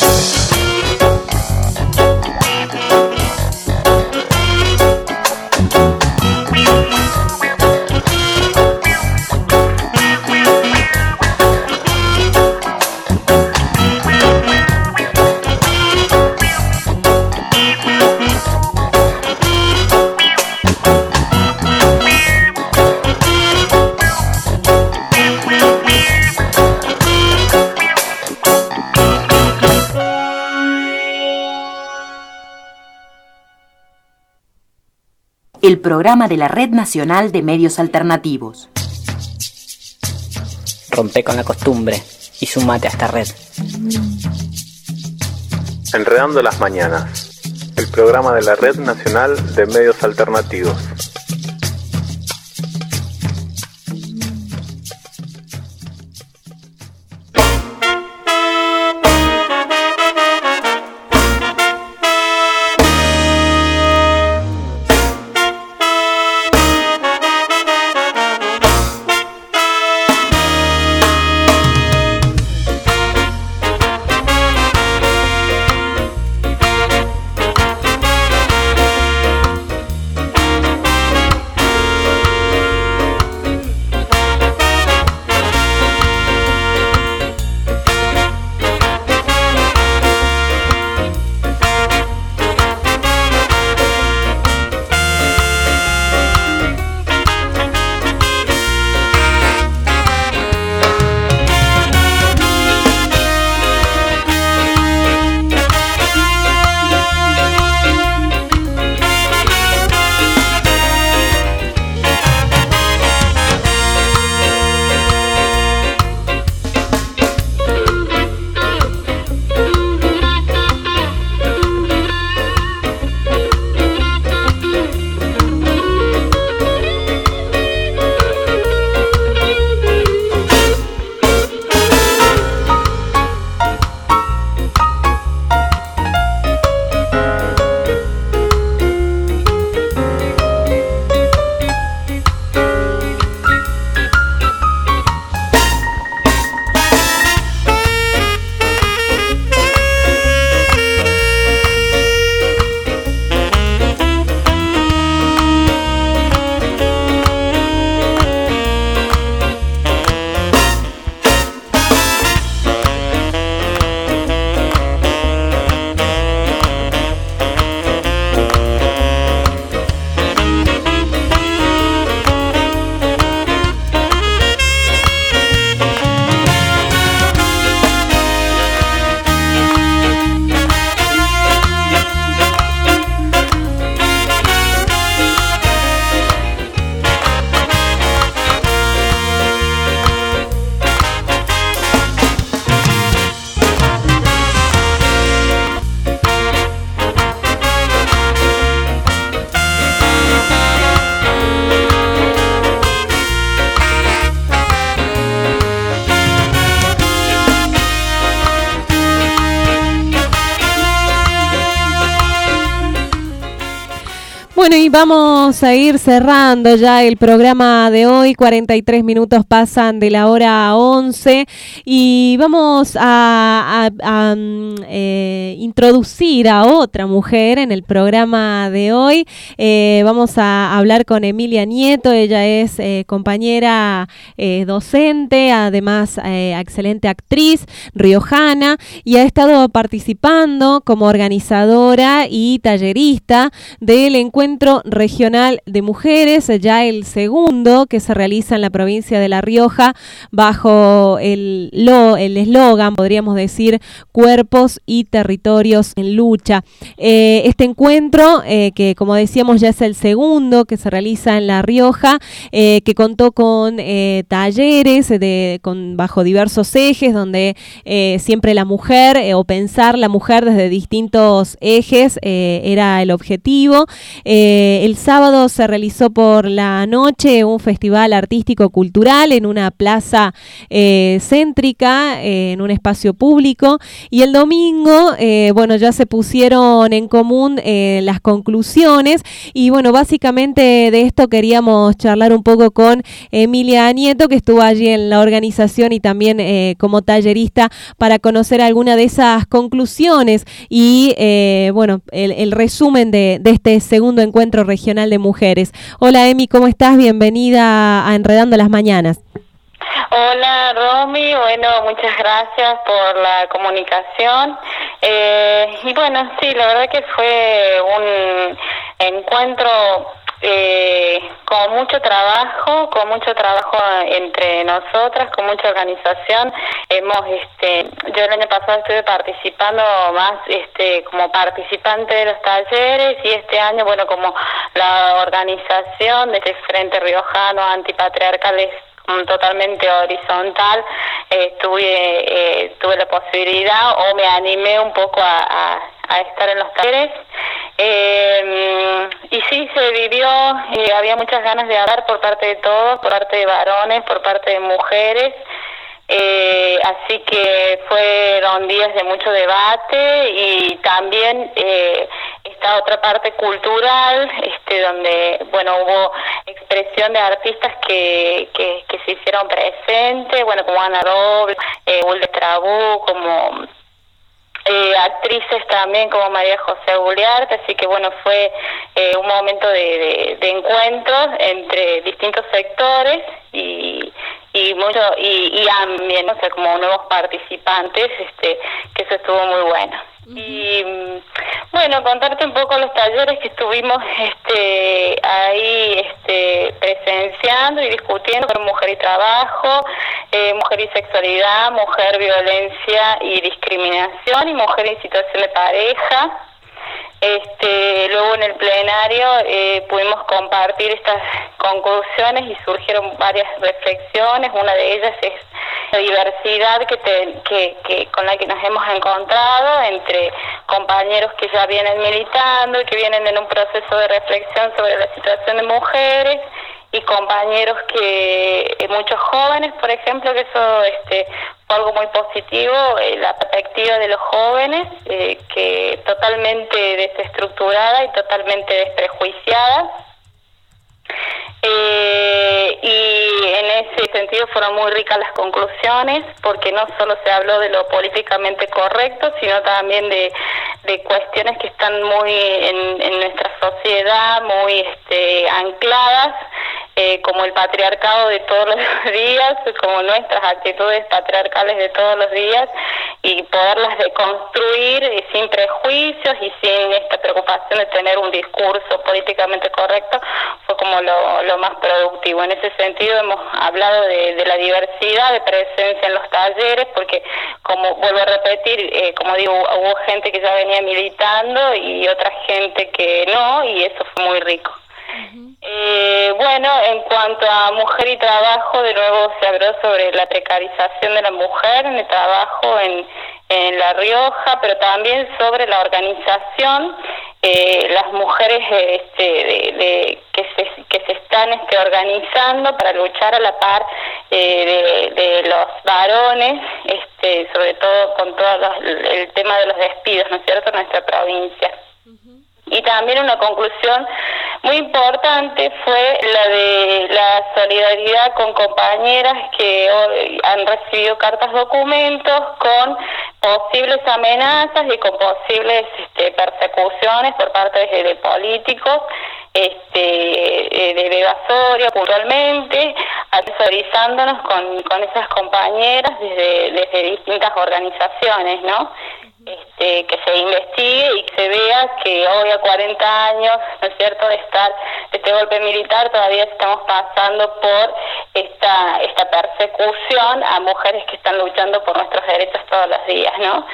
El programa de la Red Nacional de Medios Alternativos. Rompe con la costumbre y sumate a esta red. Enredando las mañanas, el programa de la Red Nacional de Medios Alternativos. Bueno, y vamos a ir cerrando ya el programa de hoy. 43 minutos pasan de la hora 11 y vamos a introducir a otra mujer en el programa de hoy. Vamos a hablar con Emilia Nieto. Ella es compañera docente, además excelente actriz riojana, y ha estado participando como organizadora y tallerista del Encuentro Regional de Mujeres, ya el segundo que se realiza en la provincia de La Rioja, bajo el eslogan, podríamos decir, Cuerpos y Territorios en Lucha. Este encuentro, que como decíamos ya es el segundo que se realiza en La Rioja, que contó con talleres bajo diversos ejes, donde siempre la mujer, o pensar la mujer desde distintos ejes, era el objetivo. El sábado se realizó por la noche un festival artístico-cultural en una plaza céntrica, en un espacio público, y el domingo, ya se pusieron en común las conclusiones, y bueno, básicamente de esto queríamos charlar un poco con Emilia Nieto, que estuvo allí en la organización y también como tallerista, para conocer alguna de esas conclusiones y el resumen de este segundo encuentro regional de mujeres. Hola Emi, ¿cómo estás? Bienvenida a Enredando las Mañanas. Hola Romy, bueno, muchas gracias por la comunicación. Y bueno, sí, la verdad que fue un encuentro con mucho trabajo entre nosotras, con mucha organización. Yo el año pasado estuve participando más como participante de los talleres, y este año, bueno, como la organización de este Frente Riojano Antipatriarcal totalmente horizontal, tuve la posibilidad, o me animé un poco a estar en los talleres. Y sí, se vivió, había muchas ganas de hablar por parte de todos, por parte de varones, por parte de mujeres. Así que fueron días de mucho debate, y también esta otra parte cultural, donde hubo expresión de artistas que se hicieron presentes, como Ana Robles, Ulde Trabú, como actrices también como María José Guliarte. Así que fue un momento de encuentros entre distintos sectores y también, como nuevos participantes, que eso estuvo muy bueno. Y contarte un poco los talleres que estuvimos ahí presenciando y discutiendo con Mujer y Trabajo, Mujer y Sexualidad, Mujer, Violencia y Discriminación, y Mujer en Situación de Pareja. Luego en el plenario pudimos compartir estas conclusiones y surgieron varias reflexiones. Una de ellas es la diversidad que con la que nos hemos encontrado entre compañeros que ya vienen militando y que vienen en un proceso de reflexión sobre la situación de mujeres, y compañeros muchos jóvenes, por ejemplo, que eso fue algo muy positivo, la perspectiva de los jóvenes, que totalmente desestructurada y totalmente desprejuiciada. Y en ese sentido fueron muy ricas las conclusiones, porque no solo se habló de lo políticamente correcto, sino también de cuestiones que están muy en nuestra sociedad, muy ancladas, como el patriarcado de todos los días, como nuestras actitudes patriarcales de todos los días, y poderlas deconstruir sin prejuicios y sin esta preocupación de tener un discurso políticamente correcto, fue como lo más productivo. En ese sentido hemos hablado de la diversidad de presencia en los talleres, porque, como vuelvo a repetir, como digo, hubo gente que ya venía militando y otra gente que no, y eso fue muy rico. En cuanto a Mujer y Trabajo, de nuevo se habló sobre la precarización de la mujer en el trabajo en La Rioja, pero también sobre la organización, las mujeres que se están organizando para luchar a la par de los varones, sobre todo con todo el tema de los despidos, ¿no es cierto?, en nuestra provincia. Y también una conclusión muy importante fue la de la solidaridad con compañeras que hoy han recibido cartas documentos con posibles amenazas y con posibles persecuciones por parte de políticos, de Bebasoria puntualmente, asesorizándonos con esas compañeras desde distintas organizaciones, ¿no? Que se investigue y se vea que hoy a 40 años, ¿no es cierto?, de este golpe militar, todavía estamos pasando por esta persecución a mujeres que están luchando por nuestros derechos todos los días, ¿no?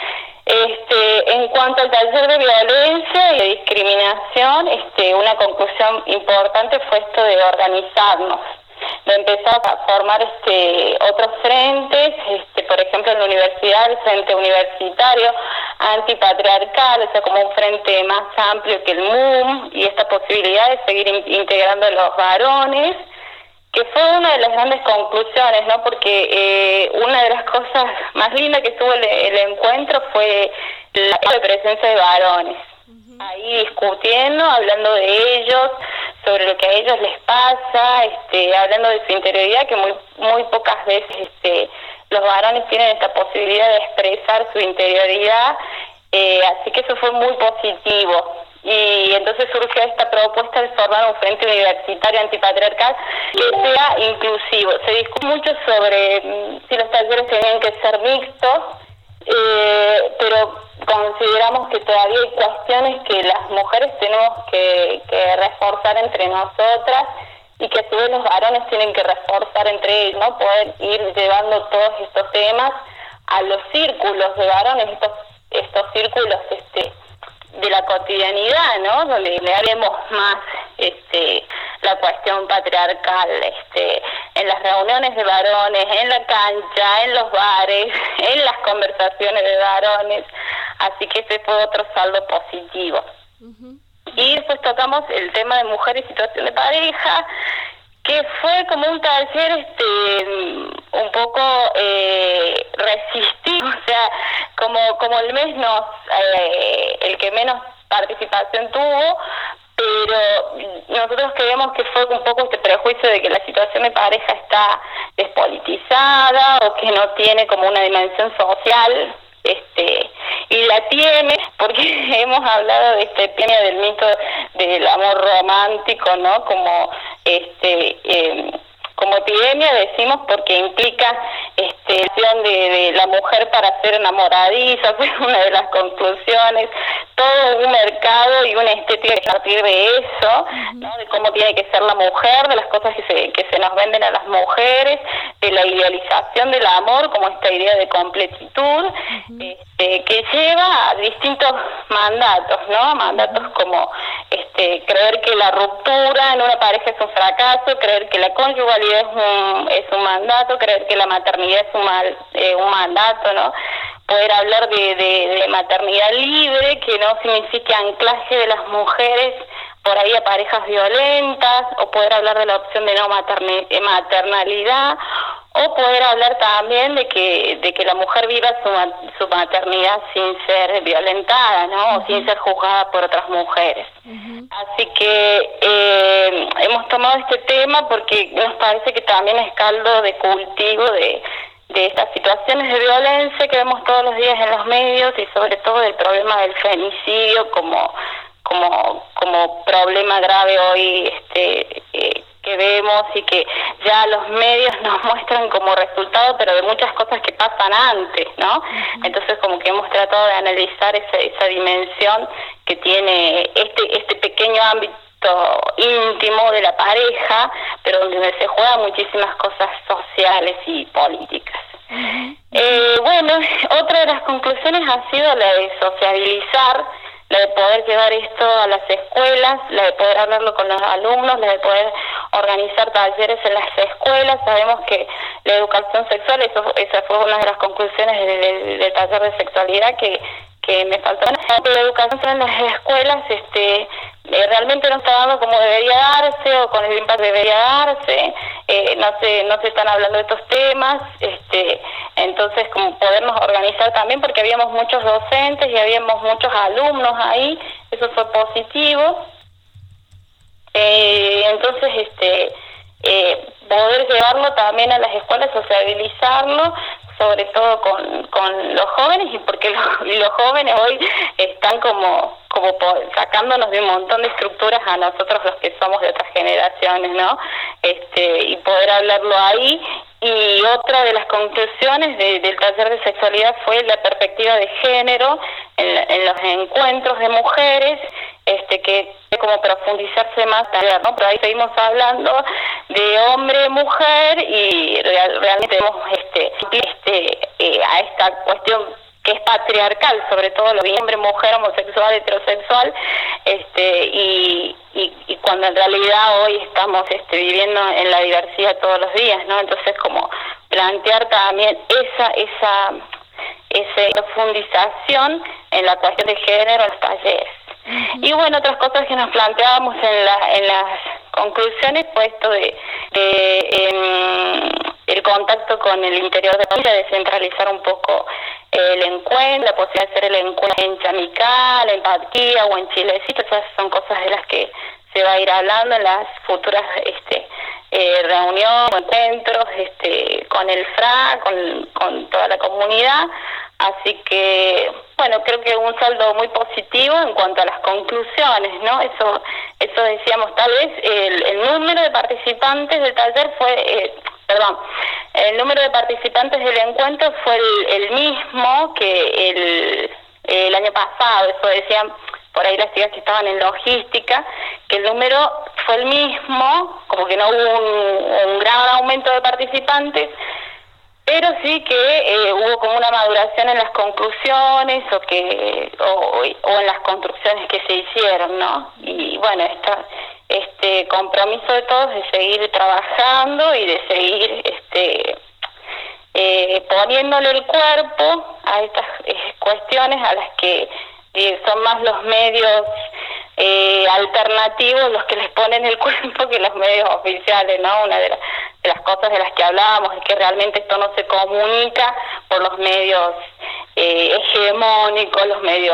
En cuanto al taller de violencia y de discriminación, una conclusión importante fue esto de organizarnos, de empezar a formar otros frentes, por ejemplo en la universidad, el Frente Universitario Antipatriarcal, o sea, como un frente más amplio que el MUM, y esta posibilidad de seguir integrando a los varones, que fue una de las grandes conclusiones, ¿no? Porque una de las cosas más lindas que tuvo el encuentro fue la presencia de varones, ahí discutiendo, hablando de ellos, sobre lo que a ellos les pasa, hablando de su interioridad, que muy pocas veces los varones tienen esta posibilidad de expresar su interioridad, así que eso fue muy positivo. Y entonces surge esta propuesta de formar un frente universitario antipatriarcal que sea inclusivo. Se discute mucho sobre si los talleres tenían que ser mixtos, pero consideramos que todavía hay cuestiones que las mujeres tenemos que reforzar entre nosotras y que a su vez los varones tienen que reforzar entre ellos, ¿no? Poder ir llevando todos estos temas a los círculos de varones, estos círculos de la cotidianidad, ¿no? Donde le haremos más la cuestión patriarcal, en las reuniones de varones, en la cancha, en los bares, en las conversaciones de varones, así que ese fue otro saldo positivo. Y después tocamos el tema de mujeres y situación de pareja, que fue como un taller un poco resistido, o sea, como el mes el que menos participación tuvo, pero nosotros creemos que fue un poco este prejuicio de que la situación de pareja está despolitizada o que no tiene como una dimensión social, y la tiene porque hemos hablado de esta epidemia del mito del amor romántico, ¿no? Como epidemia decimos porque implica la acción de la mujer para ser enamoradiza, fue una de las conclusiones, todo un mercado y una estética a partir de eso, ¿no? De cómo tiene que ser la mujer, de las cosas que se nos venden a las mujeres, de la idealización del amor como esta idea de completitud, que lleva a distintos mandatos, ¿no? Mandatos como creer que la ruptura en una pareja es un fracaso, creer que la conyugalidad es un mandato, creer que la maternidad es un mandato, ¿no? Poder hablar de maternidad libre, que no signifique anclaje de las mujeres por ahí a parejas violentas, o poder hablar de la opción de no maternalidad, o poder hablar también de que la mujer viva su maternidad sin ser violentada, ¿no? O sin ser juzgada por otras mujeres. Así que hemos tomado este tema porque nos parece que también es caldo de cultivo de estas situaciones de violencia que vemos todos los días en los medios, y sobre todo del problema del femicidio como problema grave hoy que vemos y que ya los medios nos muestran como resultado, pero de muchas cosas que pasan antes, ¿no? Entonces como que hemos tratado de analizar esa dimensión que tiene este pequeño ámbito íntimo de la pareja, pero donde se juegan muchísimas cosas sociales y políticas. Bueno, otra de las conclusiones ha sido la de sociabilizar, la de poder llevar esto a las escuelas, la de poder hablarlo con los alumnos, la de poder organizar talleres en las escuelas. Sabemos que la educación sexual, esa fue una de las conclusiones del taller de sexualidad que me faltó. La educación en las escuelas realmente no está dando como debería darse o con el impacto que debería darse, no se están hablando de estos temas, entonces como podernos organizar también, porque habíamos muchos docentes y habíamos muchos alumnos ahí, eso fue positivo. Entonces poder llevarlo también a las escuelas, sociabilizarlo, sobre todo con los jóvenes, y porque los jóvenes hoy están como sacándonos de un montón de estructuras a nosotros los que somos de otras generaciones, ¿no? Y poder hablarlo ahí. Y otra de las conclusiones del taller de sexualidad fue la perspectiva de género en los encuentros de mujeres, que como profundizarse más, ¿no? Pero ahí seguimos hablando de hombre-mujer y realmente tenemos a esta cuestión que es patriarcal, sobre todo lo de hombre, mujer, homosexual, heterosexual, y cuando en realidad hoy estamos viviendo en la diversidad todos los días, ¿no? Entonces como plantear también esa profundización en la cuestión de género en los talleres. Y bueno, otras cosas que nos planteábamos en las conclusiones fue esto de el contacto con el interior de la familia, descentralizar un poco el encuentro, la posibilidad de hacer el encuentro en Chamical, en Patquía o en Chilecito. Esas son cosas de las que se va a ir hablando en las futuras reuniones, encuentros con el FRA, con toda la comunidad. Así que, bueno, creo que un saldo muy positivo en cuanto a las conclusiones, ¿no? Eso decíamos, tal vez el número de participantes del taller fue, el número de participantes del encuentro fue el mismo que el año pasado. Eso decían por ahí las chicas que estaban en logística, que el número fue el mismo, como que no hubo un gran aumento de participantes, pero sí que hubo como una maduración en las conclusiones o en las construcciones que se hicieron, ¿no? Y bueno, este compromiso de todos de seguir trabajando y de seguir poniéndole el cuerpo a estas cuestiones a las que son más los medios alternativos los que les ponen el cuerpo que los medios oficiales, ¿no? Una de las cosas de las que hablábamos es que realmente esto no se comunica por los medios hegemónicos, los medios,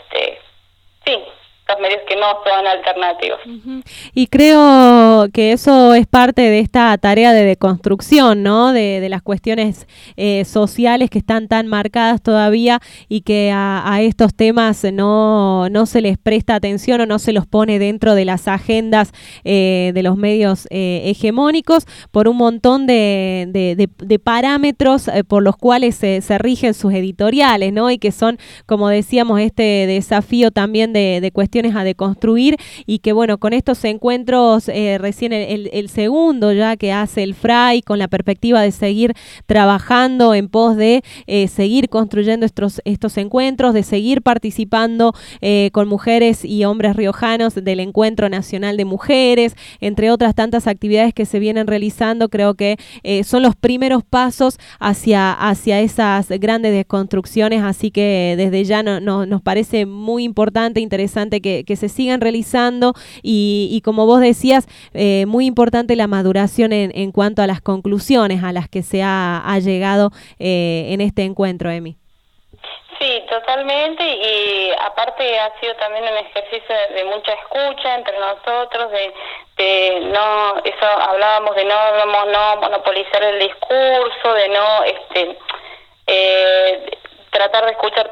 los medios que no son alternativos. Y creo que eso es parte de esta tarea de deconstrucción, ¿no? De las cuestiones sociales que están tan marcadas todavía y que a estos temas no se les presta atención o no se los pone dentro de las agendas de los medios hegemónicos por un montón de parámetros por los cuales se rigen sus editoriales, ¿no? Y que son, como decíamos, este desafío también de cuestiones a deconstruir, y que bueno, con estos encuentros recién el segundo ya que hace el FRAI, con la perspectiva de seguir trabajando en pos de seguir construyendo estos encuentros, de seguir participando con mujeres y hombres riojanos del Encuentro Nacional de Mujeres, entre otras tantas actividades que se vienen realizando. Creo que son los primeros pasos hacia esas grandes desconstrucciones, así que desde ya nos parece muy importante, interesante que se sigan realizando y como vos decías, muy importante la maduración en cuanto a las conclusiones a las que se ha llegado en este encuentro, Emi. Sí, totalmente, y aparte ha sido también un ejercicio de mucha escucha entre nosotros, de no, eso hablábamos de no monopolizar el discurso, de no tratar de escuchar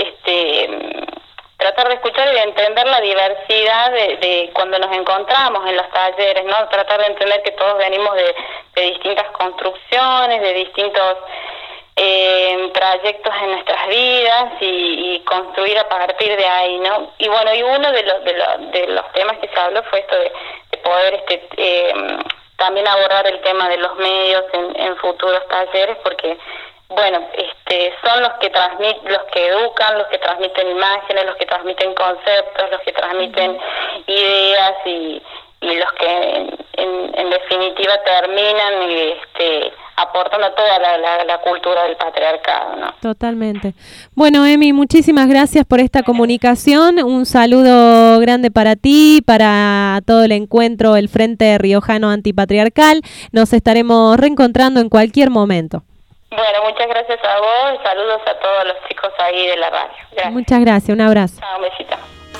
tratar de escuchar y de entender la diversidad de cuando nos encontramos en los talleres, ¿no? Tratar de entender que todos venimos de distintas construcciones, de distintos trayectos en nuestras vidas y construir a partir de ahí, ¿no? Y bueno, y uno de los temas que se habló fue esto de poder también abordar el tema de los medios en futuros talleres, porque bueno, son los que educan, los que transmiten imágenes, los que transmiten conceptos, los que transmiten ideas y los que en definitiva terminan aportando a toda la cultura del patriarcado, ¿no? Totalmente. Bueno, Emi, muchísimas gracias por esta comunicación. Un saludo grande para ti, para todo el encuentro, el Frente Riojano Antipatriarcal. Nos estaremos reencontrando en cualquier momento. Bueno, muchas gracias a vos y saludos a todos los chicos ahí de la radio. Gracias. Muchas gracias, un abrazo. Chao, un besito.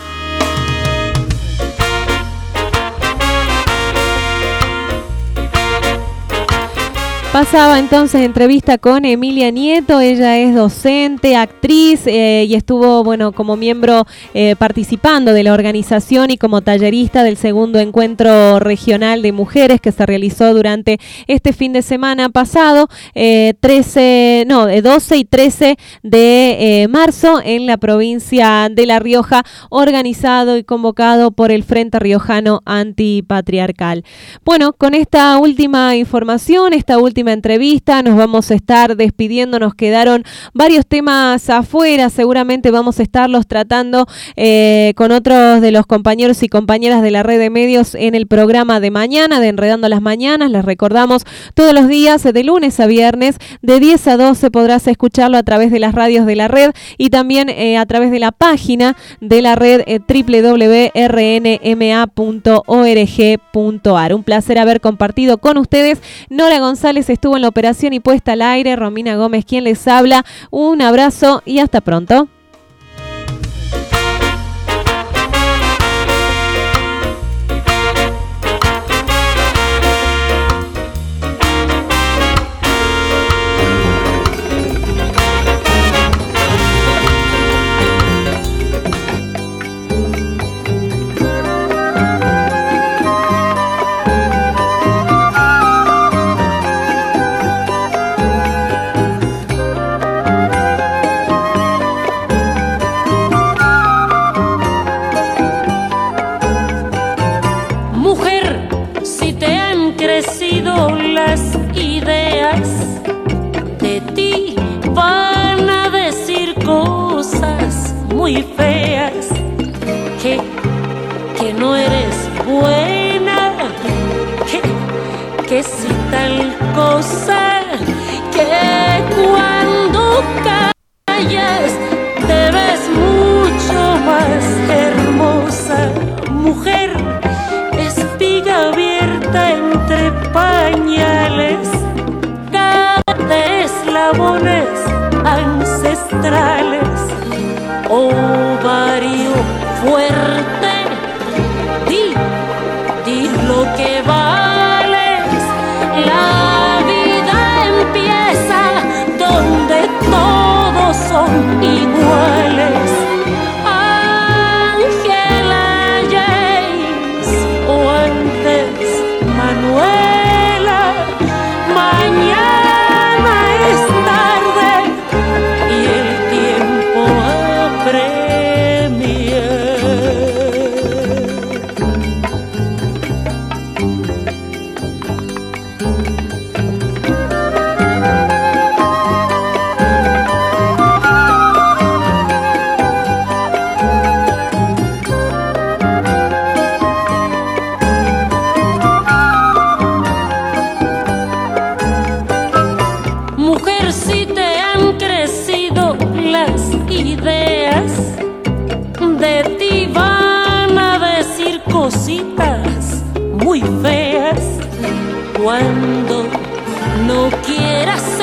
Pasaba entonces entrevista con Emilia Nieto. Ella es docente, actriz y estuvo, bueno, como miembro participando de la organización y como tallerista del segundo encuentro regional de mujeres que se realizó durante este fin de semana pasado, 12 y 13 de marzo en la provincia de La Rioja, organizado y convocado por el Frente Riojano Antipatriarcal. Bueno, con esta última información, esta última entrevista, nos vamos a estar despidiendo. Nos quedaron varios temas afuera, seguramente vamos a estarlos tratando con otros de los compañeros y compañeras de la red de medios en el programa de mañana de Enredando las Mañanas. Les recordamos, todos los días de lunes a viernes de 10 a 12 podrás escucharlo a través de las radios de la red y también a través de la página de la red www.rnma.org.ar. Un placer haber compartido con ustedes. Nora González estuvo en la operación y puesta al aire. Romina Gómez quien les habla. Un abrazo y hasta pronto. Las ideas de ti van a decir cosas muy feas, que no eres buena, que si tal cosa, que cuando callas te ves mucho más hermosa, mujer, espiga abierta entre pañales, cada eslabones ancestrales, ovario fuerte, di lo que vales, la vida empieza donde todos son iguales. Ángela James o antes Manuela, mañana es tarde y el tiempo apremia. Mujer, si te han crecido las ideas, de ti van a decir cositas muy feas. Cuando no quieras